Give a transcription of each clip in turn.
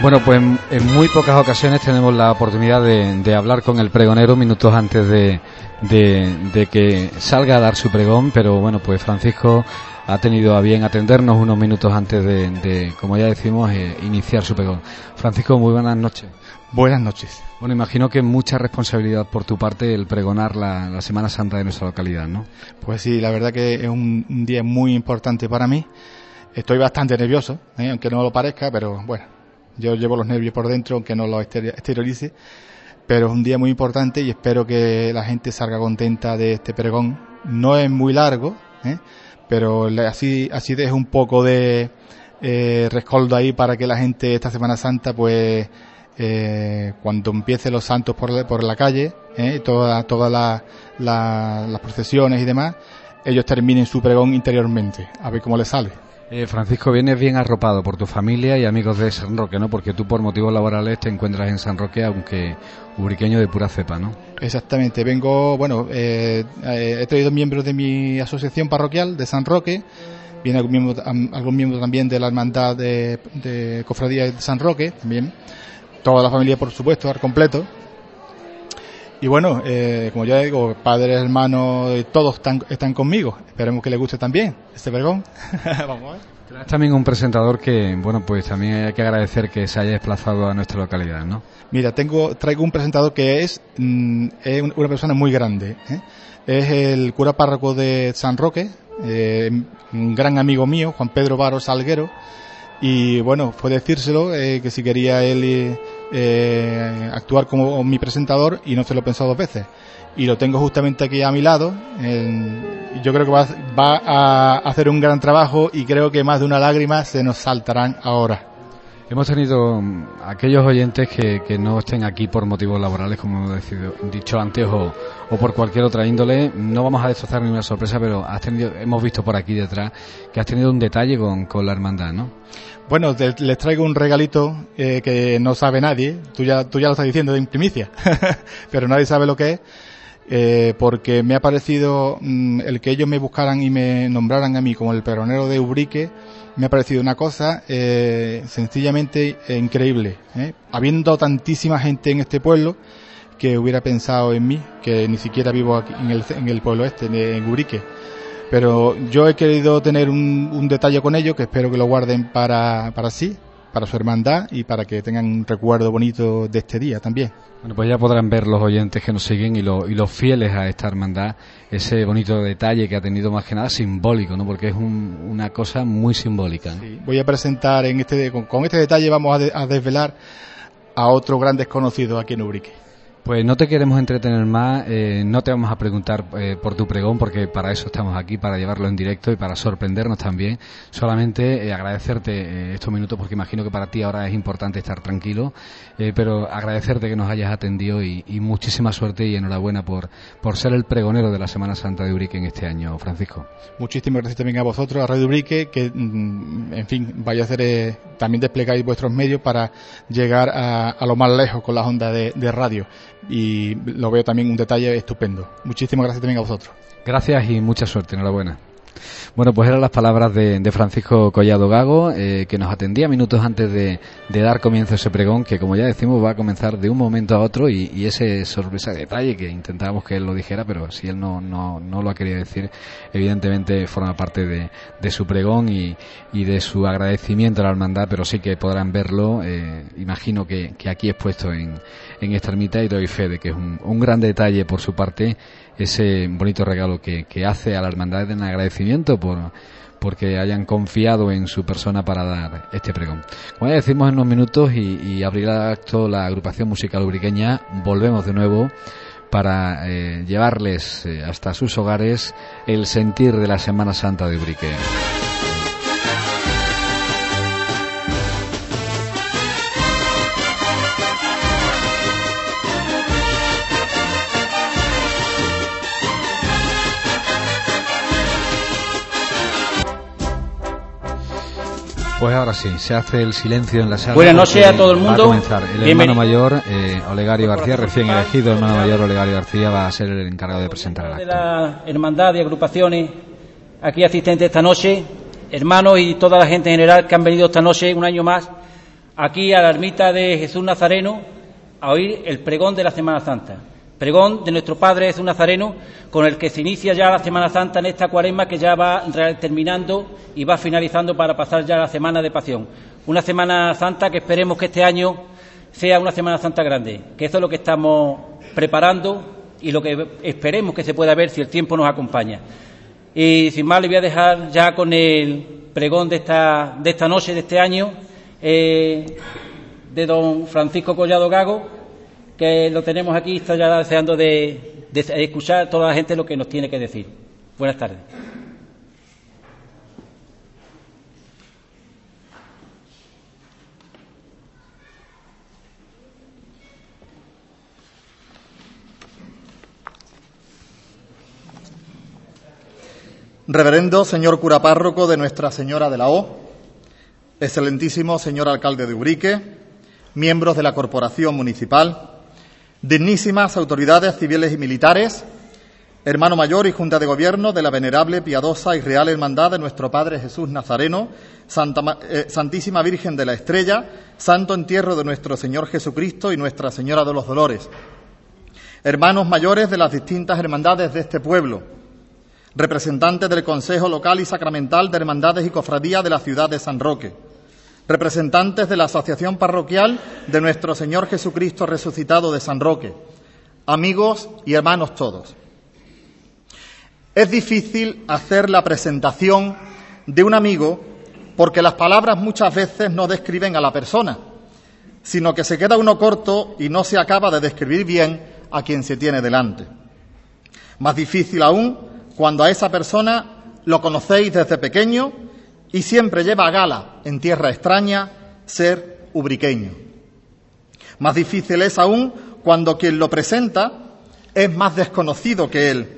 Bueno, pues en muy pocas ocasiones tenemos la oportunidad de hablar con el pregonero minutos antes de que salga a dar su pregón, pero bueno, pues Francisco ha tenido a bien atendernos unos minutos antes de como ya decimos, iniciar su pregón. Francisco, muy buenas noches. Buenas noches. Bueno, imagino que mucha responsabilidad por tu parte el pregonar la Semana Santa de nuestra localidad, ¿no? Pues sí, la verdad que es un día muy importante para mí. Estoy bastante nervioso, aunque no lo parezca, pero bueno, yo llevo los nervios por dentro, aunque no los exteriorice. Pero es un día muy importante y espero que la gente salga contenta de este pregón. No es muy largo, pero así dejo un poco de rescoldo ahí para que la gente esta Semana Santa, pues cuando empiece los santos por la calle, todas las procesiones y demás, ellos terminen su pregón interiormente, a ver cómo les sale. Francisco, vienes bien arropado por tu familia y amigos de San Roque, ¿no? Porque tú por motivos laborales te encuentras en San Roque, aunque ubriqueño de pura cepa, ¿no? Exactamente, vengo, he traído miembros de mi asociación parroquial de San Roque, viene algún miembro también de la hermandad de Cofradía de San Roque, también, toda la familia por supuesto, al completo. Y bueno, como ya digo, padres, hermanos, todos están conmigo. Esperemos que les guste también este pregón. Vamos a ver. Es también un presentador que, bueno, pues también hay que agradecer que se haya desplazado a nuestra localidad, ¿no? Mira, traigo un presentador que es una persona muy grande. Es el cura párroco de San Roque, un gran amigo mío, Juan Pedro Varo Salguero. Y bueno, fue decírselo que si quería él actuar como mi presentador, y no se lo pensó dos veces. Y lo tengo justamente aquí a mi lado. Yo creo que va a hacer un gran trabajo y creo que más de una lágrima se nos saltarán ahora. Hemos tenido aquellos oyentes que no estén aquí por motivos laborales, como hemos dicho antes, o por cualquier otra índole. No vamos a destrozar ninguna sorpresa, pero hemos visto por aquí detrás que has tenido un detalle con la hermandad, ¿no? Bueno, les traigo un regalito que no sabe nadie. Tú ya lo estás diciendo de primicia, pero nadie sabe lo que es, porque me ha parecido el que ellos me buscaran y me nombraran a mí como el pregonero de Ubrique. Me ha parecido una cosa sencillamente increíble, habiendo tantísima gente en este pueblo que hubiera pensado en mí, que ni siquiera vivo aquí en el pueblo en Ubrique. Pero yo he querido tener un detalle con ellos que espero que lo guarden para sí, para su hermandad y para que tengan un recuerdo bonito de este día también. Bueno, pues ya podrán ver los oyentes que nos siguen y los fieles a esta hermandad ese bonito detalle que ha tenido, más que nada simbólico, ¿no? Porque es una cosa muy simbólica, ¿no? Sí, voy a presentar con este detalle vamos a desvelar a otro gran desconocido aquí en Ubrique. Pues no te queremos entretener más, no te vamos a preguntar por tu pregón, porque para eso estamos aquí, para llevarlo en directo y para sorprendernos también. Solamente agradecerte estos minutos, porque imagino que para ti ahora es importante estar tranquilo, pero agradecerte que nos hayas atendido y muchísima suerte y enhorabuena por ser el pregonero de la Semana Santa de Ubrique en este año, Francisco. Muchísimas gracias también a vosotros, a Radio Ubrique, que en fin, vaya a hacer, también desplegáis vuestros medios para llegar a lo más lejos con las ondas de radio. Y lo veo también un detalle estupendo. Muchísimas gracias también a vosotros. Gracias y mucha suerte, enhorabuena. Bueno, pues eran las palabras de Francisco Collado Gago, que nos atendía minutos antes de dar comienzo a ese pregón, que como ya decimos va a comenzar de un momento a otro, y ese sorpresa detalle que intentábamos que él lo dijera, pero si él no lo ha querido decir, evidentemente forma parte de su pregón y de su agradecimiento a la hermandad, pero sí que podrán verlo, imagino que aquí expuesto en esta ermita, y doy fe de que es un gran detalle por su parte ese bonito regalo que hace a la hermandad en agradecimiento porque hayan confiado en su persona para dar este pregón. Como ya decimos, en unos minutos y abrirá acto la agrupación musical ubriqueña. Volvemos de nuevo para llevarles hasta sus hogares el sentir de la Semana Santa de Ubrique. Pues ahora sí, se hace el silencio en la sala. Buenas noches a todo el mundo. Va a comenzar el hermano mayor, Olegario García, recién elegido hermano mayor Olegario García, va a ser el encargado de presentar el acto. De la hermandad y agrupaciones aquí asistentes esta noche, hermanos y toda la gente en general que han venido esta noche un año más aquí a la ermita de Jesús Nazareno a oír el pregón de la Semana Santa. Pregón de nuestro Padre Jesús Nazareno, con el que se inicia ya la Semana Santa en esta Cuaresma que ya va terminando y va finalizando para pasar ya la Semana de Pasión. Una Semana Santa que esperemos que este año sea una Semana Santa grande, que eso es lo que estamos preparando y lo que esperemos que se pueda ver si el tiempo nos acompaña. Y sin más le voy a dejar ya con el pregón de esta noche, de este año, de don Francisco Collado Gago, que lo tenemos aquí, está ya deseando de escuchar a toda la gente lo que nos tiene que decir. Buenas tardes. Reverendo señor cura párroco de Nuestra Señora de la O, excelentísimo señor alcalde de Ubrique, miembros de la Corporación Municipal, dignísimas autoridades civiles y militares, hermano mayor y Junta de Gobierno de la venerable, piadosa y real hermandad de nuestro Padre Jesús Nazareno, Santísima Virgen de la Estrella, Santo Entierro de nuestro Señor Jesucristo y Nuestra Señora de los Dolores, hermanos mayores de las distintas hermandades de este pueblo, representantes del Consejo Local y Sacramental de Hermandades y Cofradías de la ciudad de San Roque, representantes de la Asociación Parroquial de Nuestro Señor Jesucristo Resucitado de San Roque, amigos y hermanos todos. Es difícil hacer la presentación de un amigo porque las palabras muchas veces no describen a la persona, sino que se queda uno corto y no se acaba de describir bien a quien se tiene delante. Más difícil aún cuando a esa persona lo conocéis desde pequeño y siempre lleva a gala, en tierra extraña, ser ubriqueño. Más difícil es aún cuando quien lo presenta es más desconocido que él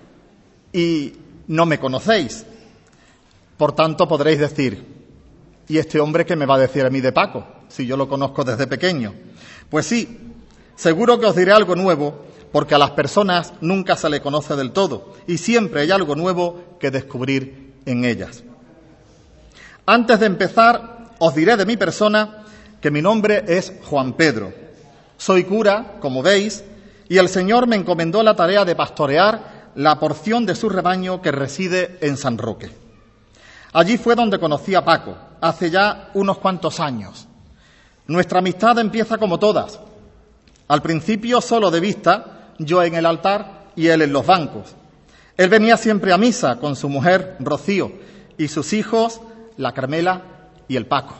y no me conocéis. Por tanto, podréis decir, ¿y este hombre qué me va a decir a mí de Paco, si yo lo conozco desde pequeño? Pues sí, seguro que os diré algo nuevo, porque a las personas nunca se le conoce del todo y siempre hay algo nuevo que descubrir en ellas. Antes de empezar, os diré de mi persona que mi nombre es Juan Pedro. Soy cura, como veis, y el Señor me encomendó la tarea de pastorear la porción de su rebaño que reside en San Roque. Allí fue donde conocí a Paco, hace ya unos cuantos años. Nuestra amistad empieza como todas. Al principio solo de vista, yo en el altar y él en los bancos. Él venía siempre a misa con su mujer Rocío y sus hijos la Carmela y el Paco.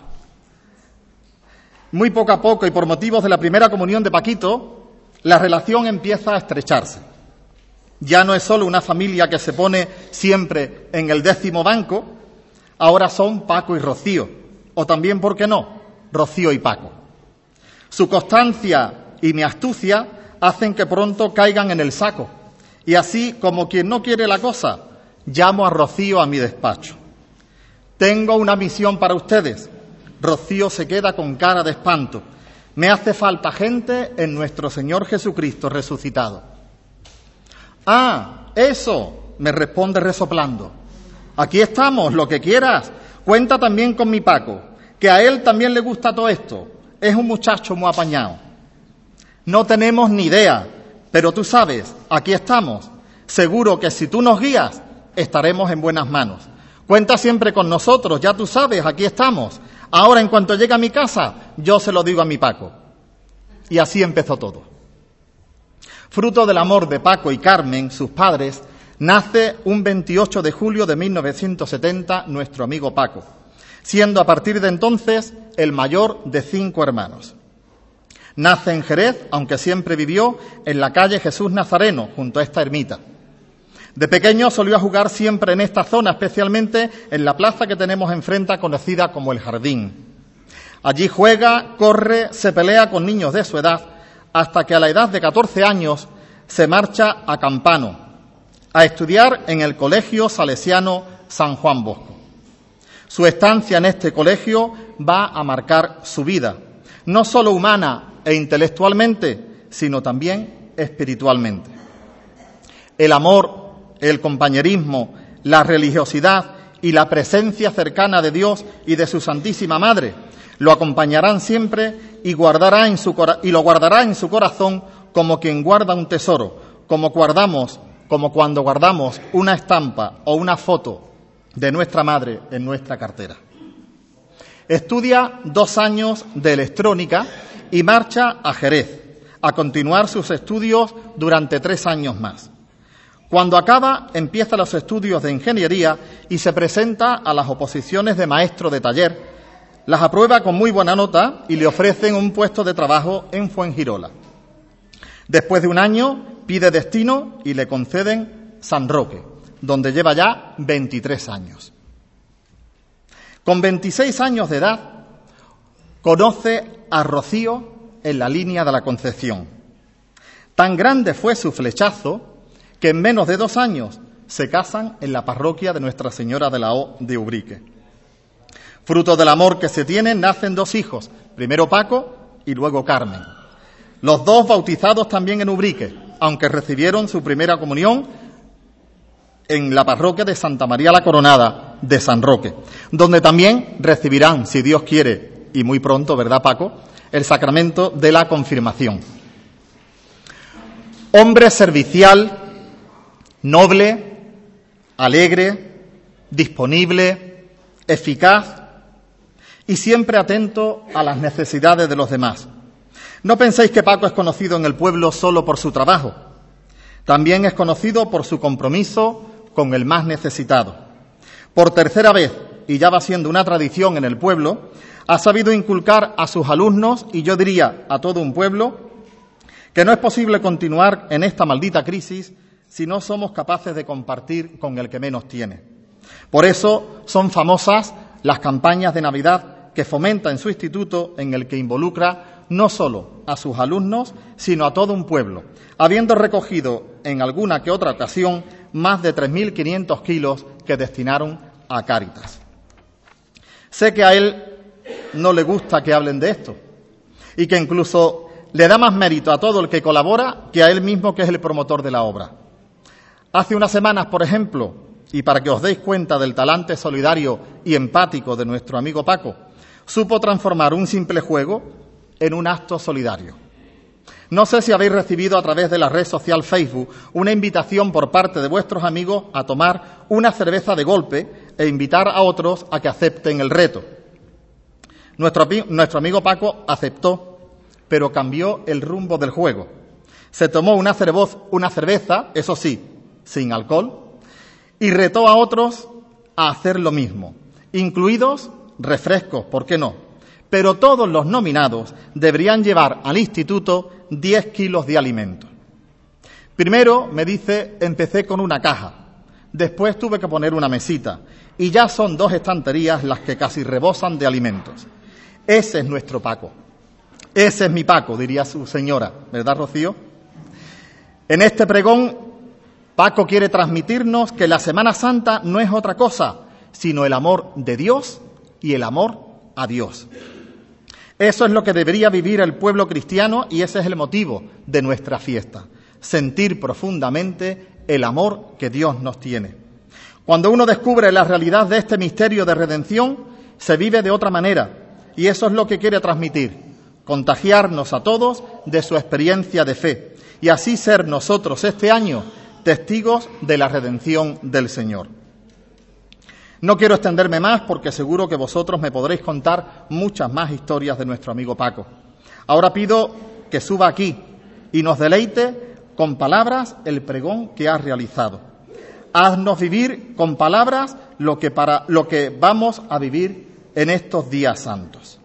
Muy poco a poco y por motivos de la primera comunión de Paquito, la relación empieza a estrecharse. Ya no es solo una familia que se pone siempre en el 10º banco, ahora son Paco y Rocío, o también, ¿por qué no?, Rocío y Paco. Su constancia y mi astucia hacen que pronto caigan en el saco, y así, como quien no quiere la cosa, llamo a Rocío a mi despacho. Tengo una misión para ustedes. Rocío se queda con cara de espanto. Me hace falta gente en nuestro Señor Jesucristo resucitado. Ah, eso, me responde resoplando. Aquí estamos, lo que quieras. Cuenta también con mi Paco, que a él también le gusta todo esto. Es un muchacho muy apañado. No tenemos ni idea, pero tú sabes, aquí estamos. Seguro que si tú nos guías, estaremos en buenas manos. Cuenta siempre con nosotros, ya tú sabes, aquí estamos. Ahora, en cuanto llegue a mi casa, yo se lo digo a mi Paco. Y así empezó todo. Fruto del amor de Paco y Carmen, sus padres, nace un 28 de julio de 1970 nuestro amigo Paco, siendo a partir de entonces el mayor de 5 hermanos. Nace en Jerez, aunque siempre vivió en la calle Jesús Nazareno, junto a esta ermita. De pequeño solía jugar siempre en esta zona, especialmente en la plaza que tenemos enfrente, conocida como el Jardín. Allí juega, corre, se pelea con niños de su edad, hasta que a la edad de 14 años se marcha a Campano, a estudiar en el Colegio Salesiano San Juan Bosco. Su estancia en este colegio va a marcar su vida, no solo humana e intelectualmente, sino también espiritualmente. El amor, el compañerismo, la religiosidad y la presencia cercana de Dios y de su Santísima Madre Lo acompañarán siempre y lo guardará en su corazón como quien guarda un tesoro, como cuando guardamos una estampa o una foto de nuestra madre en nuestra cartera. Estudia 2 años de electrónica y marcha a Jerez a continuar sus estudios durante 3 años más. Cuando acaba, empieza los estudios de ingeniería y se presenta a las oposiciones de maestro de taller. Las aprueba con muy buena nota y le ofrecen un puesto de trabajo en Fuengirola. Después de 1 año, pide destino y le conceden San Roque, donde lleva ya 23 años. Con 26 años de edad, conoce a Rocío en la línea de la Concepción. Tan grande fue su flechazo que en menos de 2 años se casan en la parroquia de Nuestra Señora de la O de Ubrique. Fruto del amor que se tienen, nacen 2 hijos, primero Paco y luego Carmen. Los 2 bautizados también en Ubrique, aunque recibieron su primera comunión en la parroquia de Santa María la Coronada de San Roque, donde también recibirán, si Dios quiere, y muy pronto, ¿verdad, Paco?, el sacramento de la confirmación. Hombre servicial, noble, alegre, disponible, eficaz y siempre atento a las necesidades de los demás. No penséis que Paco es conocido en el pueblo solo por su trabajo. También es conocido por su compromiso con el más necesitado. Por 3ª vez, y ya va siendo una tradición en el pueblo, ha sabido inculcar a sus alumnos, y yo diría a todo un pueblo, que no es posible continuar en esta maldita crisis si no somos capaces de compartir con el que menos tiene. Por eso son famosas las campañas de Navidad que fomenta en su instituto, en el que involucra no solo a sus alumnos, sino a todo un pueblo, habiendo recogido en alguna que otra ocasión más de 3.500 kilos que destinaron a Cáritas. Sé que a él no le gusta que hablen de esto y que incluso le da más mérito a todo el que colabora que a él mismo, que es el promotor de la obra. Hace unas semanas, por ejemplo, y para que os deis cuenta del talante solidario y empático de nuestro amigo Paco, supo transformar un simple juego en un acto solidario. No sé si habéis recibido a través de la red social Facebook una invitación por parte de vuestros amigos a tomar una cerveza de golpe e invitar a otros a que acepten el reto. Nuestro amigo Paco aceptó, pero cambió el rumbo del juego. Se tomó una cerveza, eso sí, sin alcohol, y retó a otros a hacer lo mismo, incluidos refrescos, ¿por qué no? Pero todos los nominados deberían llevar al instituto 10 kilos de alimentos. Primero, me dice, empecé con una caja, después tuve que poner una mesita, y ya son 2 estanterías las que casi rebosan de alimentos. Ese es nuestro Paco. Ese es mi Paco, diría su señora, ¿verdad, Rocío? En este pregón, Paco quiere transmitirnos que la Semana Santa no es otra cosa, sino el amor de Dios y el amor a Dios. Eso es lo que debería vivir el pueblo cristiano y ese es el motivo de nuestra fiesta, sentir profundamente el amor que Dios nos tiene. Cuando uno descubre la realidad de este misterio de redención, se vive de otra manera y eso es lo que quiere transmitir, contagiarnos a todos de su experiencia de fe y así ser nosotros este año testigos de la redención del Señor. No quiero extenderme más porque seguro que vosotros me podréis contar muchas más historias de nuestro amigo Paco. Ahora pido que suba aquí y nos deleite con palabras el pregón que ha realizado. Haznos vivir con palabras lo que vamos a vivir en estos días santos.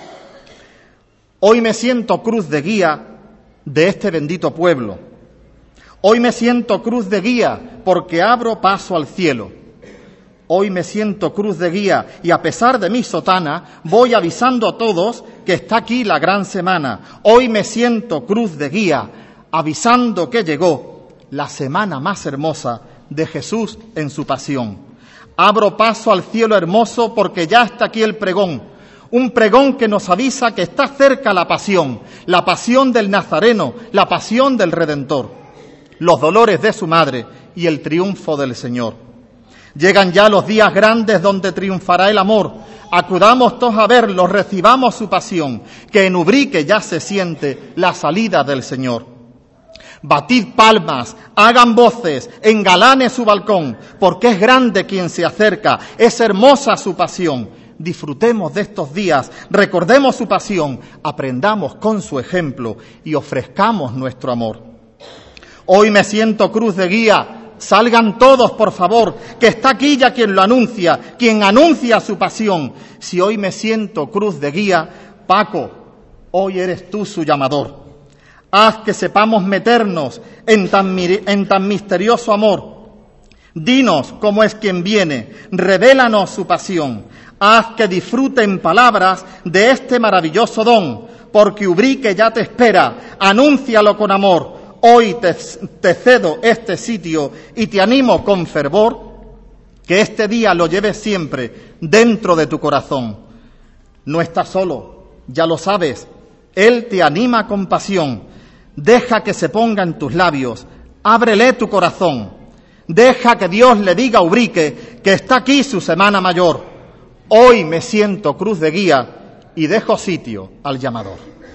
Hoy me siento cruz de guía de este bendito pueblo. Hoy me siento cruz de guía porque abro paso al cielo. Hoy me siento cruz de guía y a pesar de mi sotana voy avisando a todos que está aquí la gran semana. Hoy me siento cruz de guía avisando que llegó la semana más hermosa de Jesús en su pasión. Abro paso al cielo hermoso porque ya está aquí el pregón. Un pregón que nos avisa que está cerca la pasión del Nazareno, la pasión del Redentor, los dolores de su madre y el triunfo del Señor. Llegan ya los días grandes donde triunfará el amor. Acudamos todos a verlo, recibamos su pasión, que en Ubrique ya se siente la salida del Señor. Batid palmas, hagan voces, engalane su balcón, porque es grande quien se acerca, es hermosa su pasión. Disfrutemos de estos días, recordemos su pasión, aprendamos con su ejemplo y ofrezcamos nuestro amor. Hoy me siento cruz de guía, salgan todos por favor, que está aquí ya quien lo anuncia, quien anuncia su pasión. Si hoy me siento cruz de guía, Paco, hoy eres tú su llamador. Haz que sepamos meternos en tan misterioso amor. Dinos cómo es quien viene, revélanos su pasión. Haz que disfruten palabras de este maravilloso don, porque Ubrique ya te espera, anúncialo con amor. Hoy te cedo este sitio y te animo con fervor, que este día lo lleves siempre dentro de tu corazón. No estás solo, ya lo sabes, Él te anima con pasión. Deja que se ponga en tus labios, ábrele tu corazón. Deja que Dios le diga a Ubrique que está aquí su semana mayor. Hoy me siento cruz de guía y dejo sitio al llamador.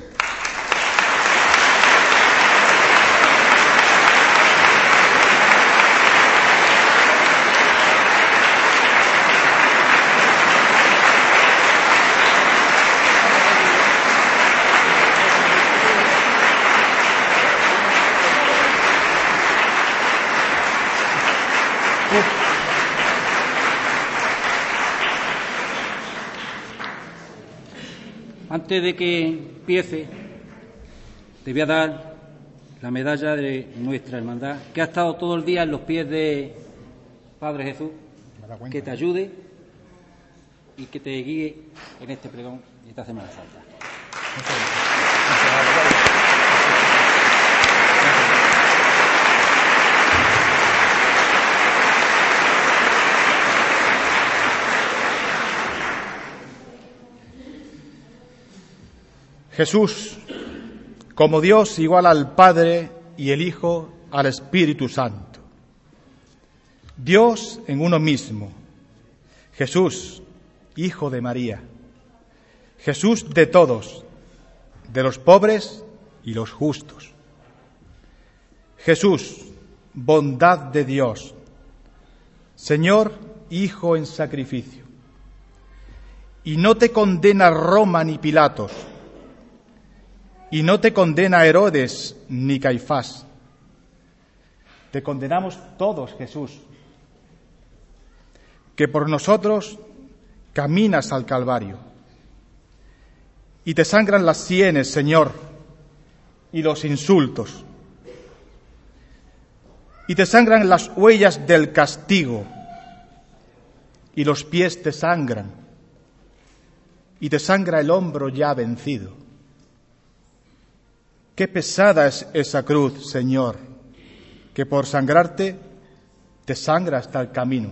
Antes de que empiece, te voy a dar la medalla de nuestra hermandad, que ha estado todo el día en los pies de Padre Jesús, que te ayude y que te guíe en este pregón y esta Semana Santa. Jesús, como Dios igual al Padre y el Hijo al Espíritu Santo. Dios en uno mismo. Jesús, Hijo de María. Jesús de todos, de los pobres y los justos. Jesús, bondad de Dios. Señor, Hijo en sacrificio. Y no te condena Roma ni Pilatos, y no te condena Herodes ni Caifás. Te condenamos todos, Jesús, que por nosotros caminas al Calvario. Y te sangran las sienes, Señor, y los insultos. Y te sangran las huellas del castigo, y los pies te sangran, y te sangra el hombro ya vencido. Qué pesada es esa cruz, Señor, que por sangrarte te sangra hasta el camino.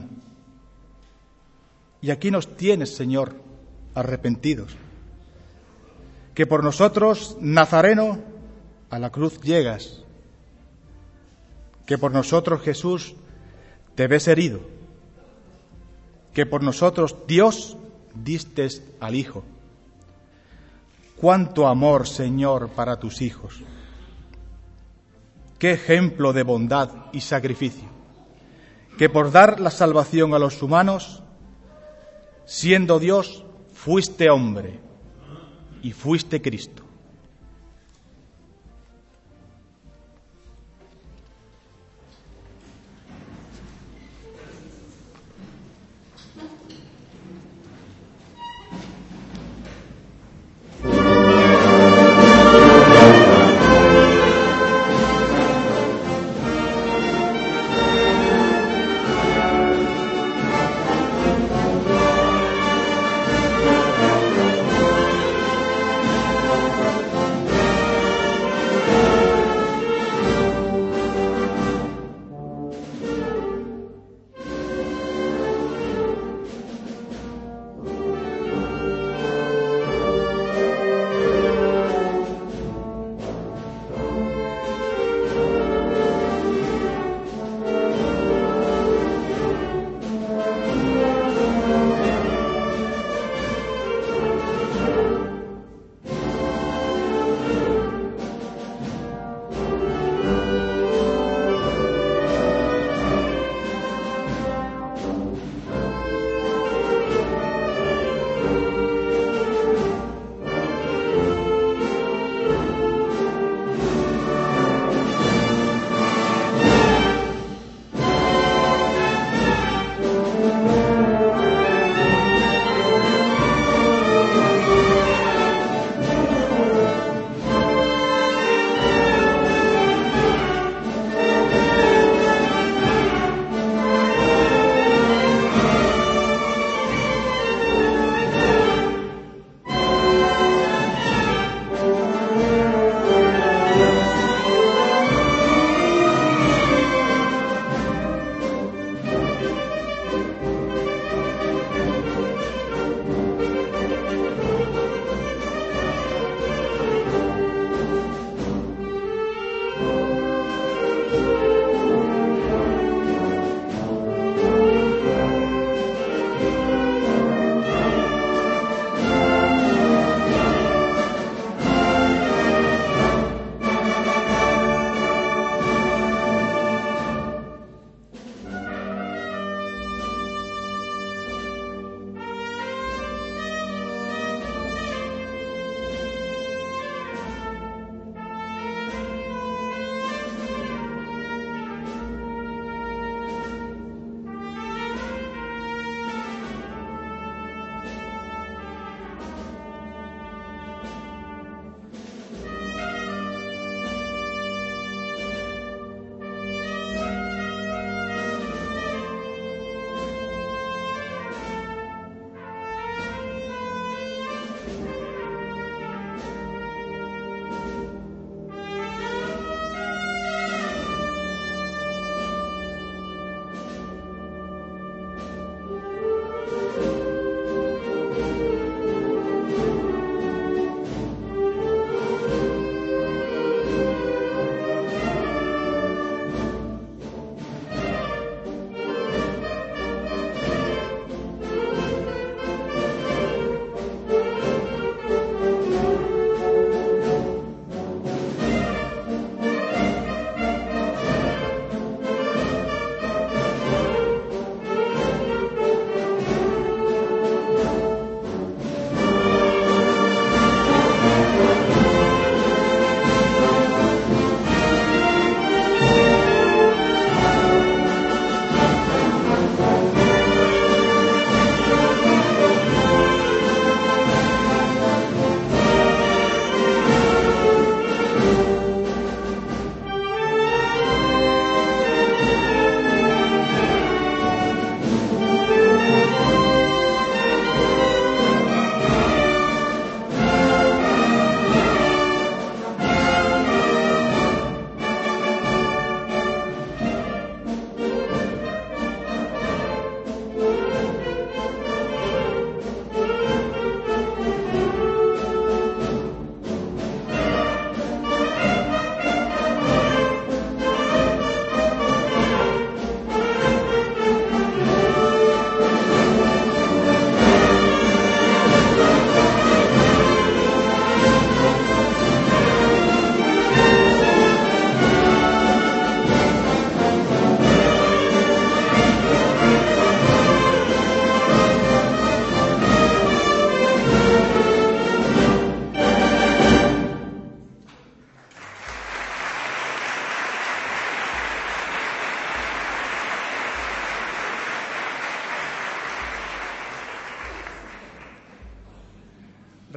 Y aquí nos tienes, Señor, arrepentidos. Que por nosotros, Nazareno, a la cruz llegas. Que por nosotros, Jesús, te ves herido. Que por nosotros, Dios, distes al Hijo. Cuánto amor, Señor, para tus hijos. Qué ejemplo de bondad y sacrificio. Que por dar la salvación a los humanos, siendo Dios, fuiste hombre y fuiste Cristo.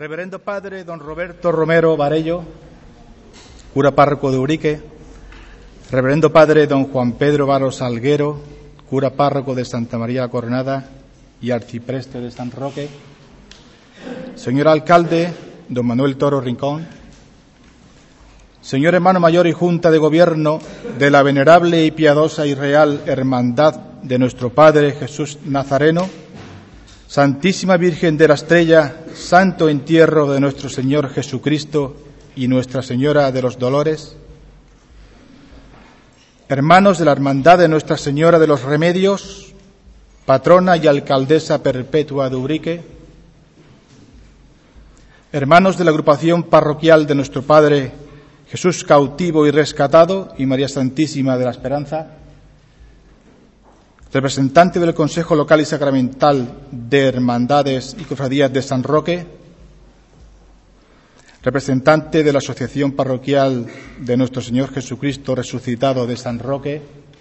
Reverendo Padre don Roberto Romero Varello, cura párroco de Ubrique, Reverendo Padre don Juan Pedro Varo Salguero, cura párroco de Santa María la Coronada y arcipreste de San Roque, señor alcalde don Manuel Toro Rincón, señor hermano mayor y junta de gobierno de la venerable y piadosa y real hermandad de nuestro Padre Jesús Nazareno, Santísima Virgen de la Estrella, Santo Entierro de nuestro Señor Jesucristo y Nuestra Señora de los Dolores, hermanos de la Hermandad de Nuestra Señora de los Remedios, patrona y alcaldesa perpetua de Ubrique, hermanos de la agrupación parroquial de nuestro Padre Jesús Cautivo y Rescatado y María Santísima de la Esperanza, representante del Consejo Local y Sacramental de Hermandades y Cofradías de San Roque, representante de la Asociación Parroquial de Nuestro Señor Jesucristo Resucitado de San Roque,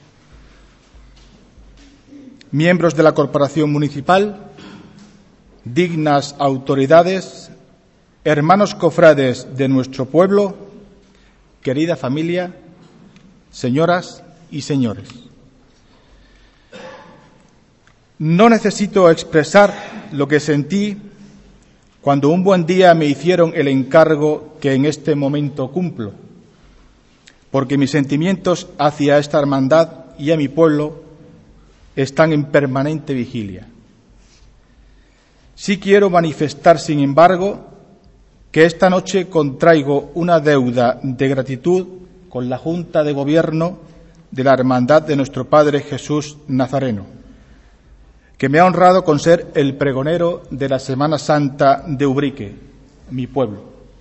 miembros de la Corporación Municipal, dignas autoridades, hermanos cofrades de nuestro pueblo, querida familia, señoras y señores. No necesito expresar lo que sentí cuando un buen día me hicieron el encargo que en este momento cumplo, porque mis sentimientos hacia esta hermandad y a mi pueblo están en permanente vigilia. Sí quiero manifestar, sin embargo, que esta noche contraigo una deuda de gratitud con la Junta de Gobierno de la Hermandad de nuestro Padre Jesús Nazareno, que me ha honrado con ser el pregonero de la Semana Santa de Ubrique, mi pueblo.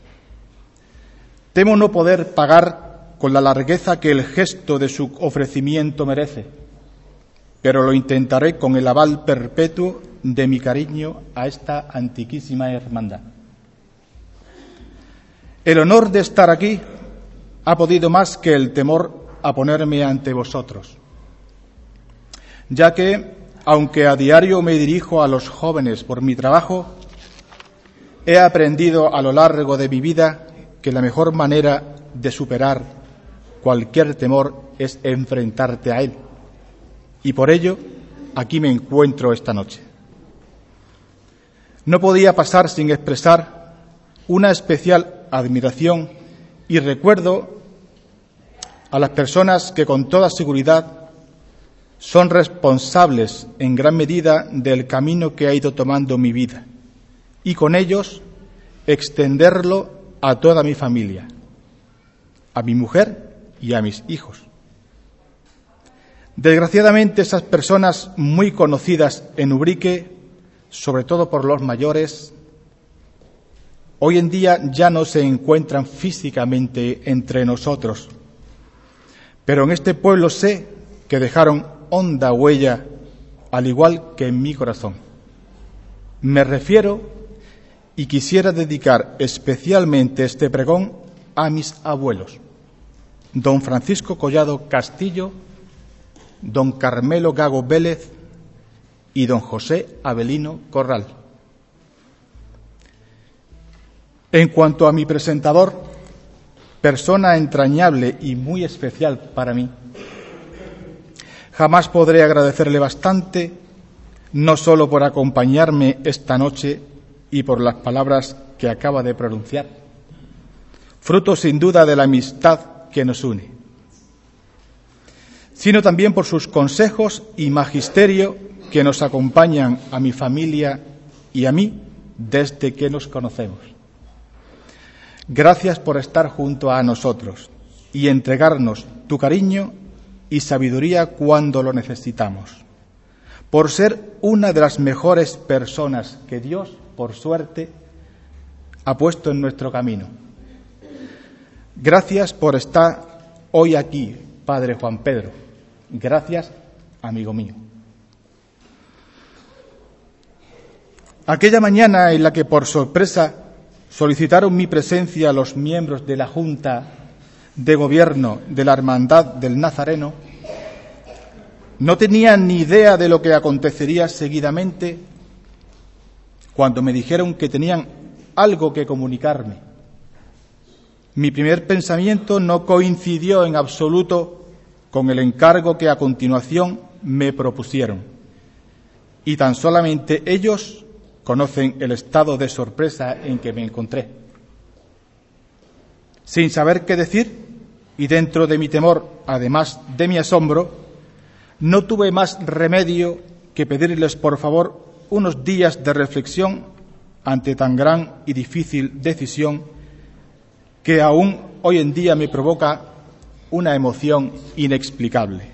Temo no poder pagar con la largueza que el gesto de su ofrecimiento merece, pero lo intentaré con el aval perpetuo de mi cariño a esta antiquísima hermandad. El honor de estar aquí ha podido más que el temor a ponerme ante vosotros, ya que, aunque a diario me dirijo a los jóvenes por mi trabajo, he aprendido a lo largo de mi vida que la mejor manera de superar cualquier temor es enfrentarte a él. Y por ello, aquí me encuentro esta noche. No podía pasar sin expresar una especial admiración y recuerdo a las personas que con toda seguridad son responsables en gran medida del camino que ha ido tomando mi vida y con ellos extenderlo a toda mi familia, a mi mujer y a mis hijos. Desgraciadamente, esas personas muy conocidas en Ubrique, sobre todo por los mayores, hoy en día ya no se encuentran físicamente entre nosotros, pero en este pueblo sé que dejaron honda huella, al igual que en mi corazón. Me refiero y quisiera dedicar especialmente este pregón a mis abuelos, don Francisco Collado Castillo, don Carmelo Gago Vélez y don José Avelino Corral. En cuanto a mi presentador, persona entrañable y muy especial para mí, jamás podré agradecerle bastante, no solo por acompañarme esta noche y por las palabras que acaba de pronunciar, fruto sin duda de la amistad que nos une, sino también por sus consejos y magisterio que nos acompañan a mi familia y a mí desde que nos conocemos. Gracias por estar junto a nosotros y entregarnos tu cariño y sabiduría cuando lo necesitamos, por ser una de las mejores personas que Dios, por suerte, ha puesto en nuestro camino. Gracias por estar hoy aquí, Padre Juan Pedro. Gracias, amigo mío. Aquella mañana en la que por sorpresa solicitaron mi presencia a los miembros de la Junta de Gobierno de la Hermandad del Nazareno, no tenía ni idea de lo que acontecería seguidamente cuando me dijeron que tenían algo que comunicarme. Mi primer pensamiento no coincidió en absoluto con el encargo que a continuación me propusieron, y tan solamente ellos conocen el estado de sorpresa en que me encontré. Sin saber qué decir, y dentro de mi temor, además de mi asombro, no tuve más remedio que pedirles, por favor, unos días de reflexión ante tan gran y difícil decisión que aún hoy en día me provoca una emoción inexplicable.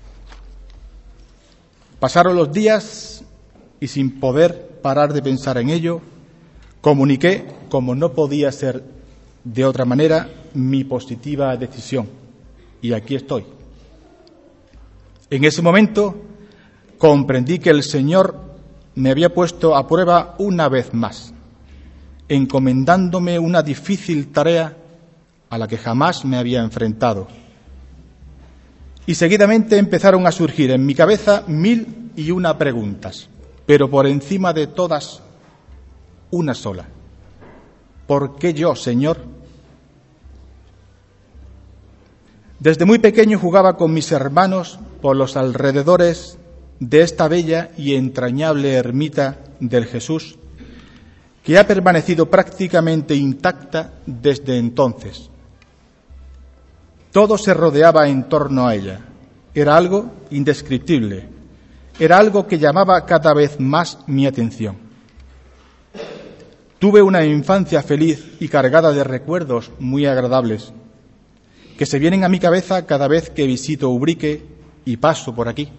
Pasaron los días y, sin poder parar de pensar en ello, comuniqué, como no podía ser de otra manera, mi positiva decisión. Y aquí estoy. En ese momento comprendí que el Señor me había puesto a prueba una vez más, encomendándome una difícil tarea a la que jamás me había enfrentado. Y seguidamente empezaron a surgir en mi cabeza 1001 preguntas, pero por encima de todas, una sola. ¿Por qué yo, Señor? Desde muy pequeño jugaba con mis hermanos por los alrededores de esta bella y entrañable ermita del Jesús, que ha permanecido prácticamente intacta desde entonces. Todo se rodeaba en torno a ella. Era algo indescriptible. Era algo que llamaba cada vez más mi atención. Tuve una infancia feliz y cargada de recuerdos muy agradables, que se vienen a mi cabeza cada vez que visito Ubrique y paso por aquí.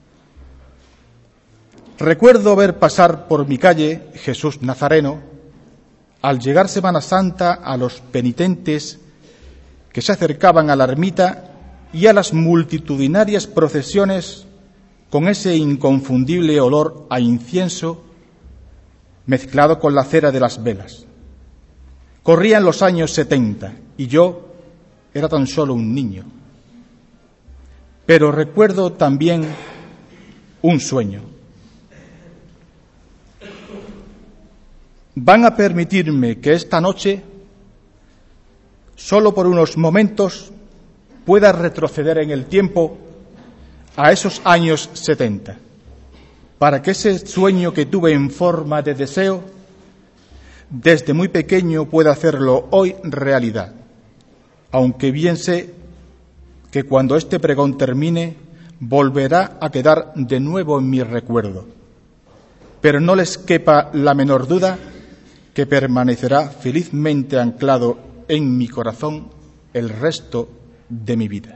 Recuerdo ver pasar por mi calle Jesús Nazareno, al llegar Semana Santa, a los penitentes que se acercaban a la ermita y a las multitudinarias procesiones con ese inconfundible olor a incienso mezclado con la cera de las velas. Corrían los años 70 y yo era tan solo un niño. Pero recuerdo también un sueño. Van a permitirme que esta noche, solo por unos momentos, pueda retroceder en el tiempo a esos años 70, para que ese sueño que tuve en forma de deseo, desde muy pequeño pueda hacerlo hoy realidad, aunque bien sé que cuando este pregón termine, volverá a quedar de nuevo en mi recuerdo. Pero no les quepa la menor duda que permanecerá felizmente anclado en mi corazón el resto de mi vida.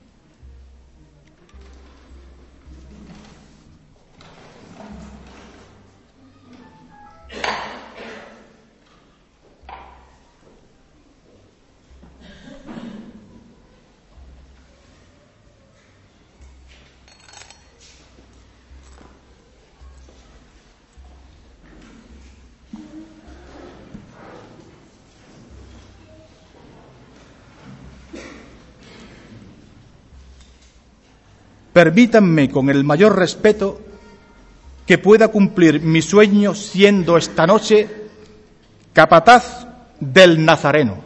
Permítanme, con el mayor respeto, que pueda cumplir mi sueño siendo esta noche capataz del Nazareno.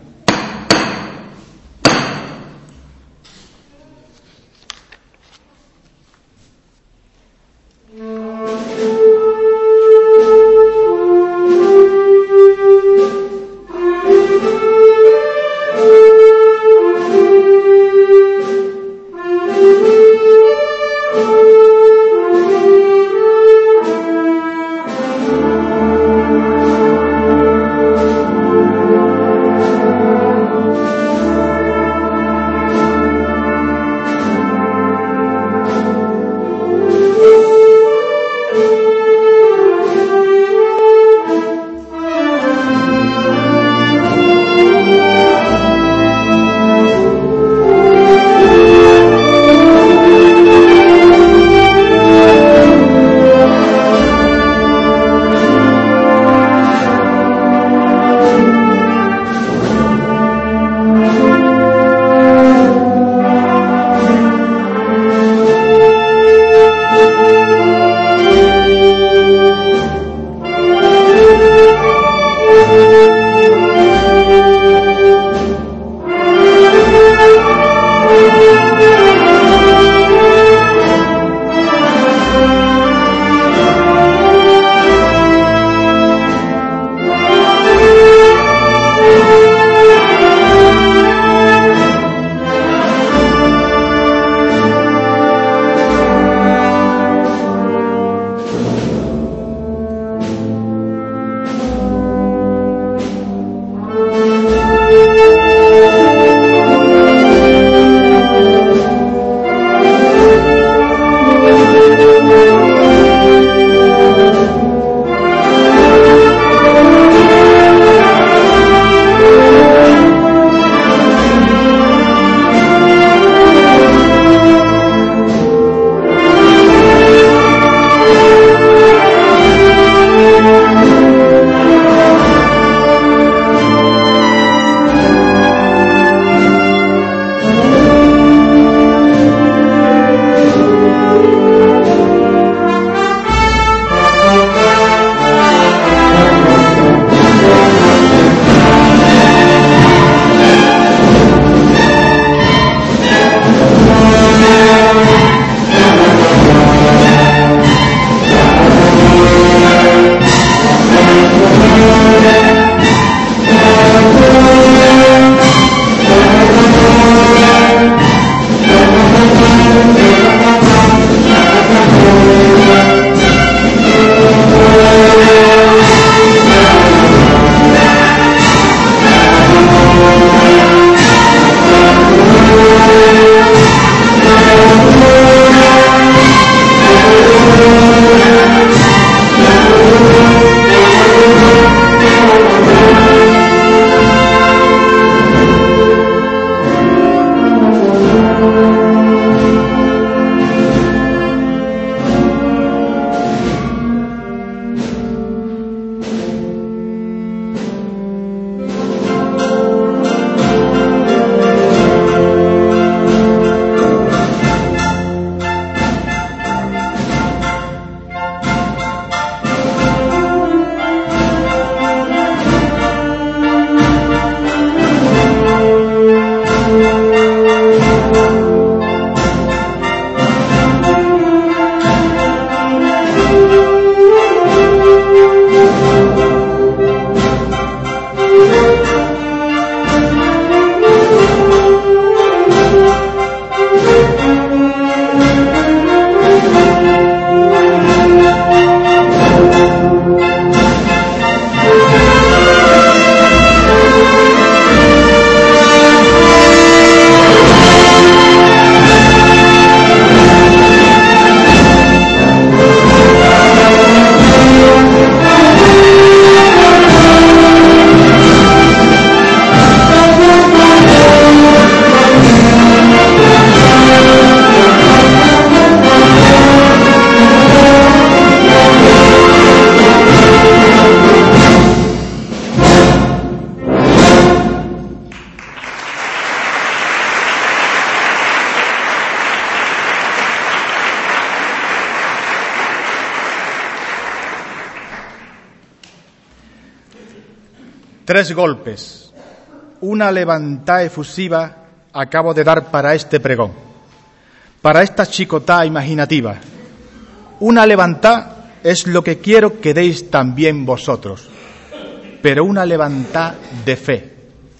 3 golpes, una levantada efusiva acabo de dar para este pregón, para esta chicotá imaginativa. Una levantá es lo que quiero que deis también vosotros, pero una levantá de fe.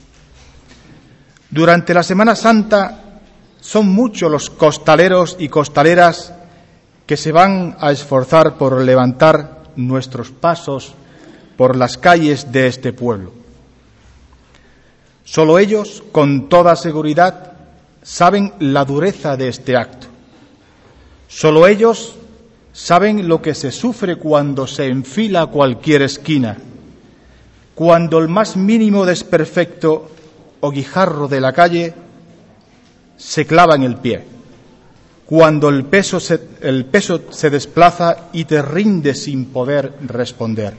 Durante la Semana Santa son muchos los costaleros y costaleras que se van a esforzar por levantar nuestros pasos por las calles de este pueblo. Solo ellos, con toda seguridad, saben la dureza de este acto. Solo ellos saben lo que se sufre cuando se enfila a cualquier esquina, cuando el más mínimo desperfecto o guijarro de la calle se clava en el pie, cuando el peso se desplaza y te rinde sin poder responder.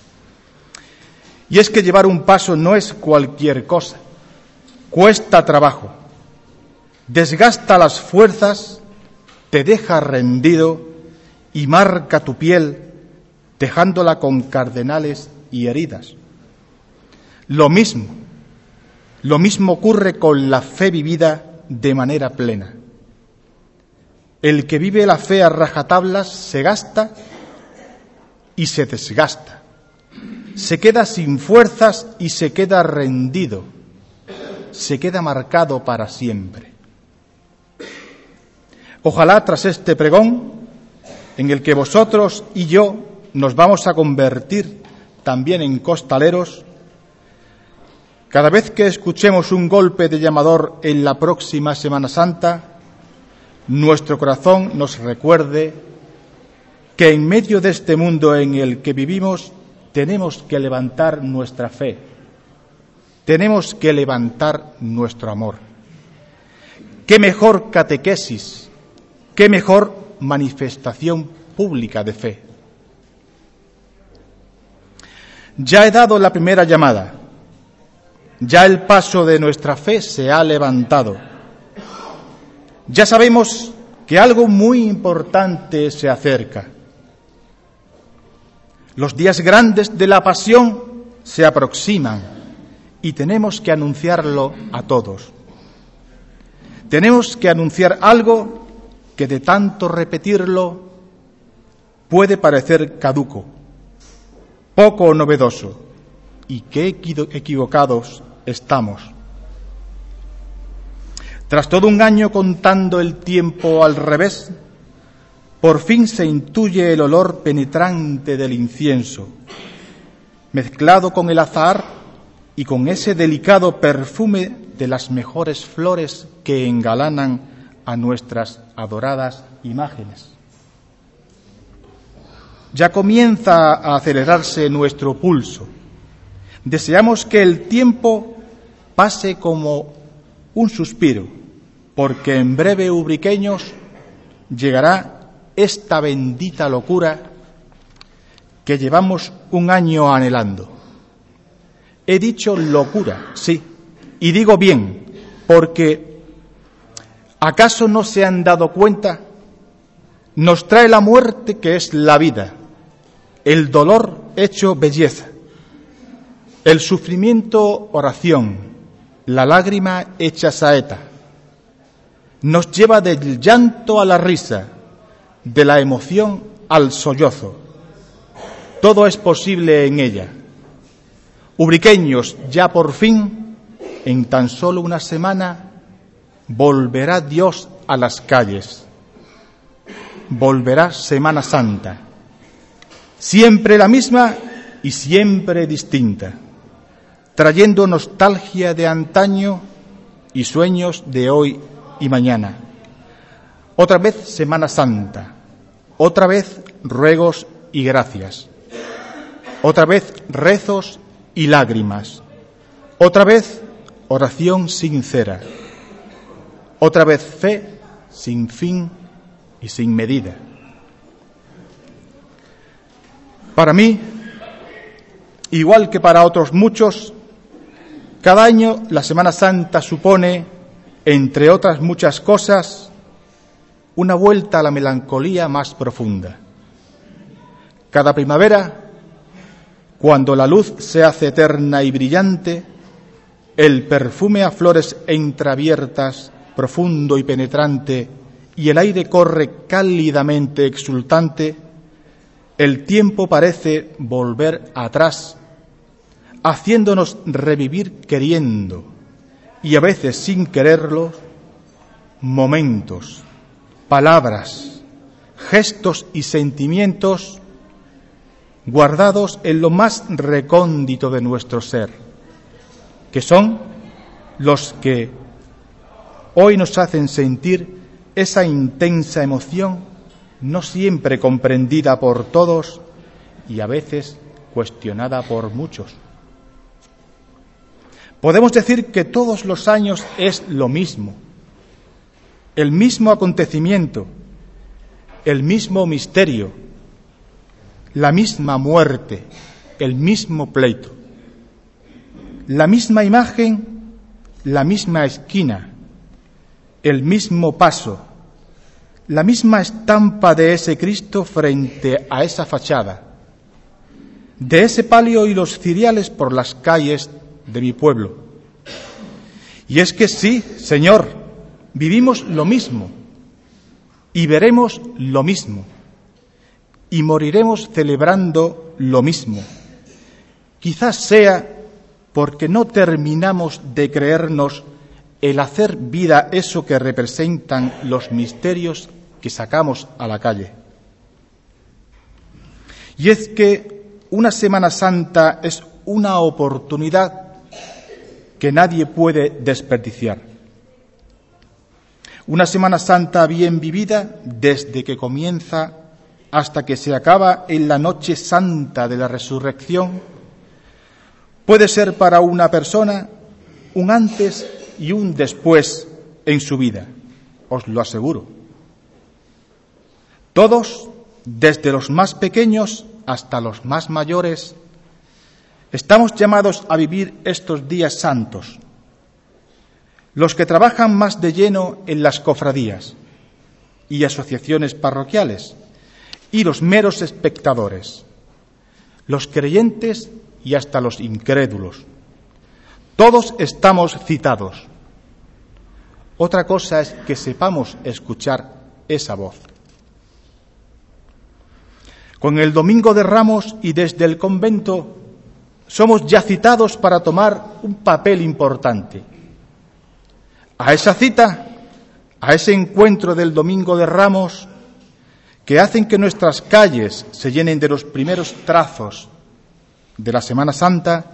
Y es que llevar un paso no es cualquier cosa, cuesta trabajo, desgasta las fuerzas, te deja rendido y marca tu piel, dejándola con cardenales y heridas. Lo mismo ocurre con la fe vivida de manera plena. El que vive la fe a rajatablas se gasta y se desgasta. Se queda sin fuerzas y se queda rendido. Se queda marcado para siempre. Ojalá tras este pregón, en el que vosotros y yo nos vamos a convertir también en costaleros, cada vez que escuchemos un golpe de llamador en la próxima Semana Santa, nuestro corazón nos recuerde que en medio de este mundo en el que vivimos tenemos que levantar nuestra fe, tenemos que levantar nuestro amor. ¿Qué mejor catequesis, qué mejor manifestación pública de fe? Ya he dado la primera llamada, ya el paso de nuestra fe se ha levantado. Ya sabemos que algo muy importante se acerca. Los días grandes de la pasión se aproximan y tenemos que anunciarlo a todos. Tenemos que anunciar algo que de tanto repetirlo puede parecer caduco, poco novedoso, y qué equivocados estamos. Tras todo un año contando el tiempo al revés, por fin se intuye el olor penetrante del incienso, mezclado con el azahar y con ese delicado perfume de las mejores flores que engalanan a nuestras adoradas imágenes. Ya comienza a acelerarse nuestro pulso. Deseamos que el tiempo pase como un suspiro, porque en breve, ubriqueños, llegará esta bendita locura que llevamos un año anhelando. He dicho locura, sí, y digo bien, porque ¿acaso no se han dado cuenta? Nos trae la muerte, que es la vida, el dolor hecho belleza, el sufrimiento oración, la lágrima hecha saeta. Nos lleva del llanto a la risa, de la emoción al sollozo. Todo es posible en ella. Ubriqueños, ya por fin, en tan solo una semana, volverá Dios a las calles. Volverá Semana Santa. Siempre la misma y siempre distinta, trayendo nostalgia de antaño y sueños de hoy y mañana. Otra vez Semana Santa, otra vez ruegos y gracias, otra vez rezos y lágrimas, otra vez oración sincera, otra vez fe sin fin y sin medida. Para mí, igual que para otros muchos, cada año la Semana Santa supone, entre otras muchas cosas, una vuelta a la melancolía más profunda. Cada primavera, Cuando la luz se hace eterna y brillante, el perfume a flores entreabiertas, profundo y penetrante, y el aire corre cálidamente exultante, el tiempo parece volver atrás, haciéndonos revivir queriendo, y a veces sin quererlo, momentos, palabras, gestos y sentimientos guardados en lo más recóndito de nuestro ser, que son los que hoy nos hacen sentir esa intensa emoción, no siempre comprendida por todos y a veces cuestionada por muchos. Podemos decir que todos los años es lo mismo, el mismo acontecimiento, el mismo misterio, la misma muerte, el mismo pleito, la misma imagen, la misma esquina, el mismo paso, la misma estampa de ese Cristo frente a esa fachada, de ese palio y los ciriales por las calles de mi pueblo. Y es que sí, Señor, vivimos lo mismo y veremos lo mismo y moriremos celebrando lo mismo. Quizás sea porque no terminamos de creernos el hacer vida eso que representan los misterios que sacamos a la calle. Y es que una Semana Santa es una oportunidad que nadie puede desperdiciar. Una Semana Santa bien vivida desde que comienza hasta que se acaba en la noche santa de la resurrección puede ser para una persona un antes y un después en su vida, os lo aseguro. Todos, desde los más pequeños hasta los más mayores, estamos llamados a vivir estos días santos. Los que trabajan más de lleno en las cofradías y asociaciones parroquiales, y los meros espectadores, los creyentes y hasta los incrédulos. Todos estamos citados. Otra cosa es que sepamos escuchar esa voz. Con el Domingo de Ramos y desde el convento somos ya citados para tomar un papel importante. A esa cita, a ese encuentro del Domingo de Ramos, que hacen que nuestras calles se llenen de los primeros trazos de la Semana Santa,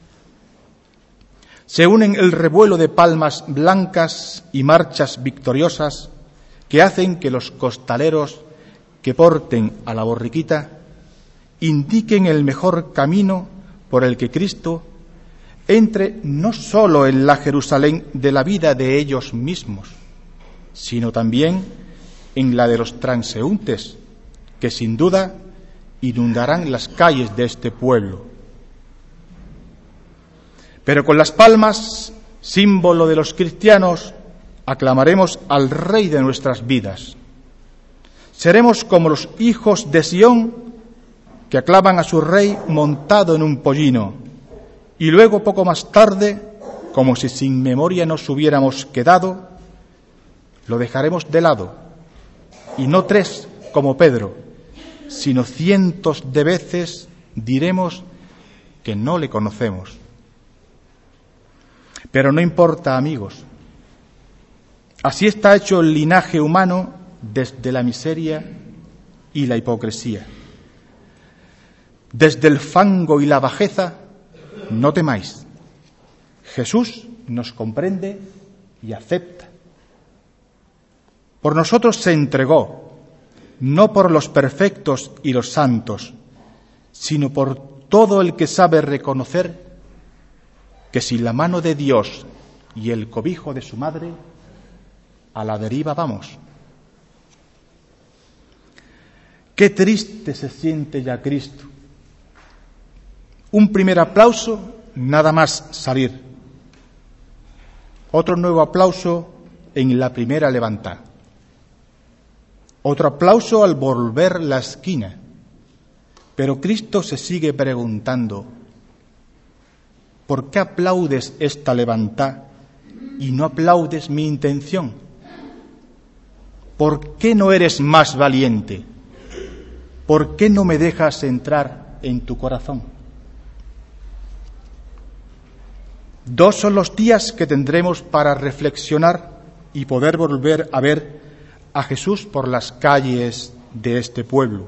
se unen el revuelo de palmas blancas y marchas victoriosas que hacen que los costaleros que porten a la borriquita indiquen el mejor camino por el que Cristo entre no solo en la Jerusalén de la vida de ellos mismos, sino también en la de los transeúntes, que sin duda inundarán las calles de este pueblo. Pero con las palmas, símbolo de los cristianos, aclamaremos al Rey de nuestras vidas. Seremos como los hijos de Sión que aclaman a su Rey montado en un pollino, y luego poco más tarde, como si sin memoria nos hubiéramos quedado, lo dejaremos de lado, y no 3 como Pedro, sino cientos de veces diremos que no le conocemos. Pero no importa, amigos. Así está hecho el linaje humano desde la miseria y la hipocresía. Desde el fango y la bajeza, no temáis. Jesús nos comprende y acepta. Por nosotros se entregó, no por los perfectos y los santos, sino por todo el que sabe reconocer que sin la mano de Dios y el cobijo de su madre, a la deriva vamos. Qué triste se siente ya Cristo. Un primer aplauso, nada más salir. Otro nuevo aplauso en la primera levantada. Otro aplauso al volver la esquina. Pero Cristo se sigue preguntando: ¿por qué aplaudes esta levantá y no aplaudes mi intención? ¿Por qué no eres más valiente? ¿Por qué no me dejas entrar en tu corazón? 2 son los días que tendremos para reflexionar y poder volver a ver a Jesús por las calles de este pueblo.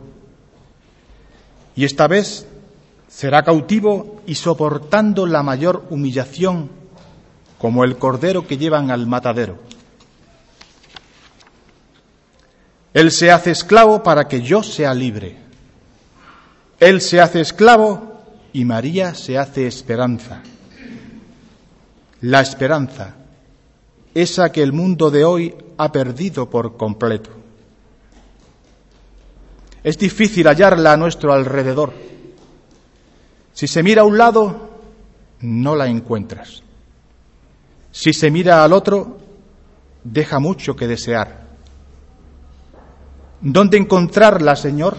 Y esta vez será cautivo y soportando la mayor humillación, como el cordero que llevan al matadero. Él se hace esclavo para que yo sea libre. Él se hace esclavo y María se hace esperanza. La esperanza, esa que el mundo de hoy ha perdido por completo. Es difícil hallarla a nuestro alrededor. Si se mira a un lado, no la encuentras. Si se mira al otro, deja mucho que desear. ¿Dónde encontrarla, Señor?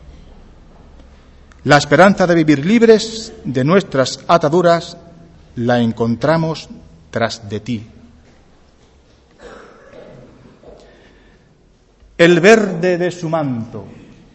La esperanza de vivir libres de nuestras ataduras la encontramos tras de ti. El verde de su manto,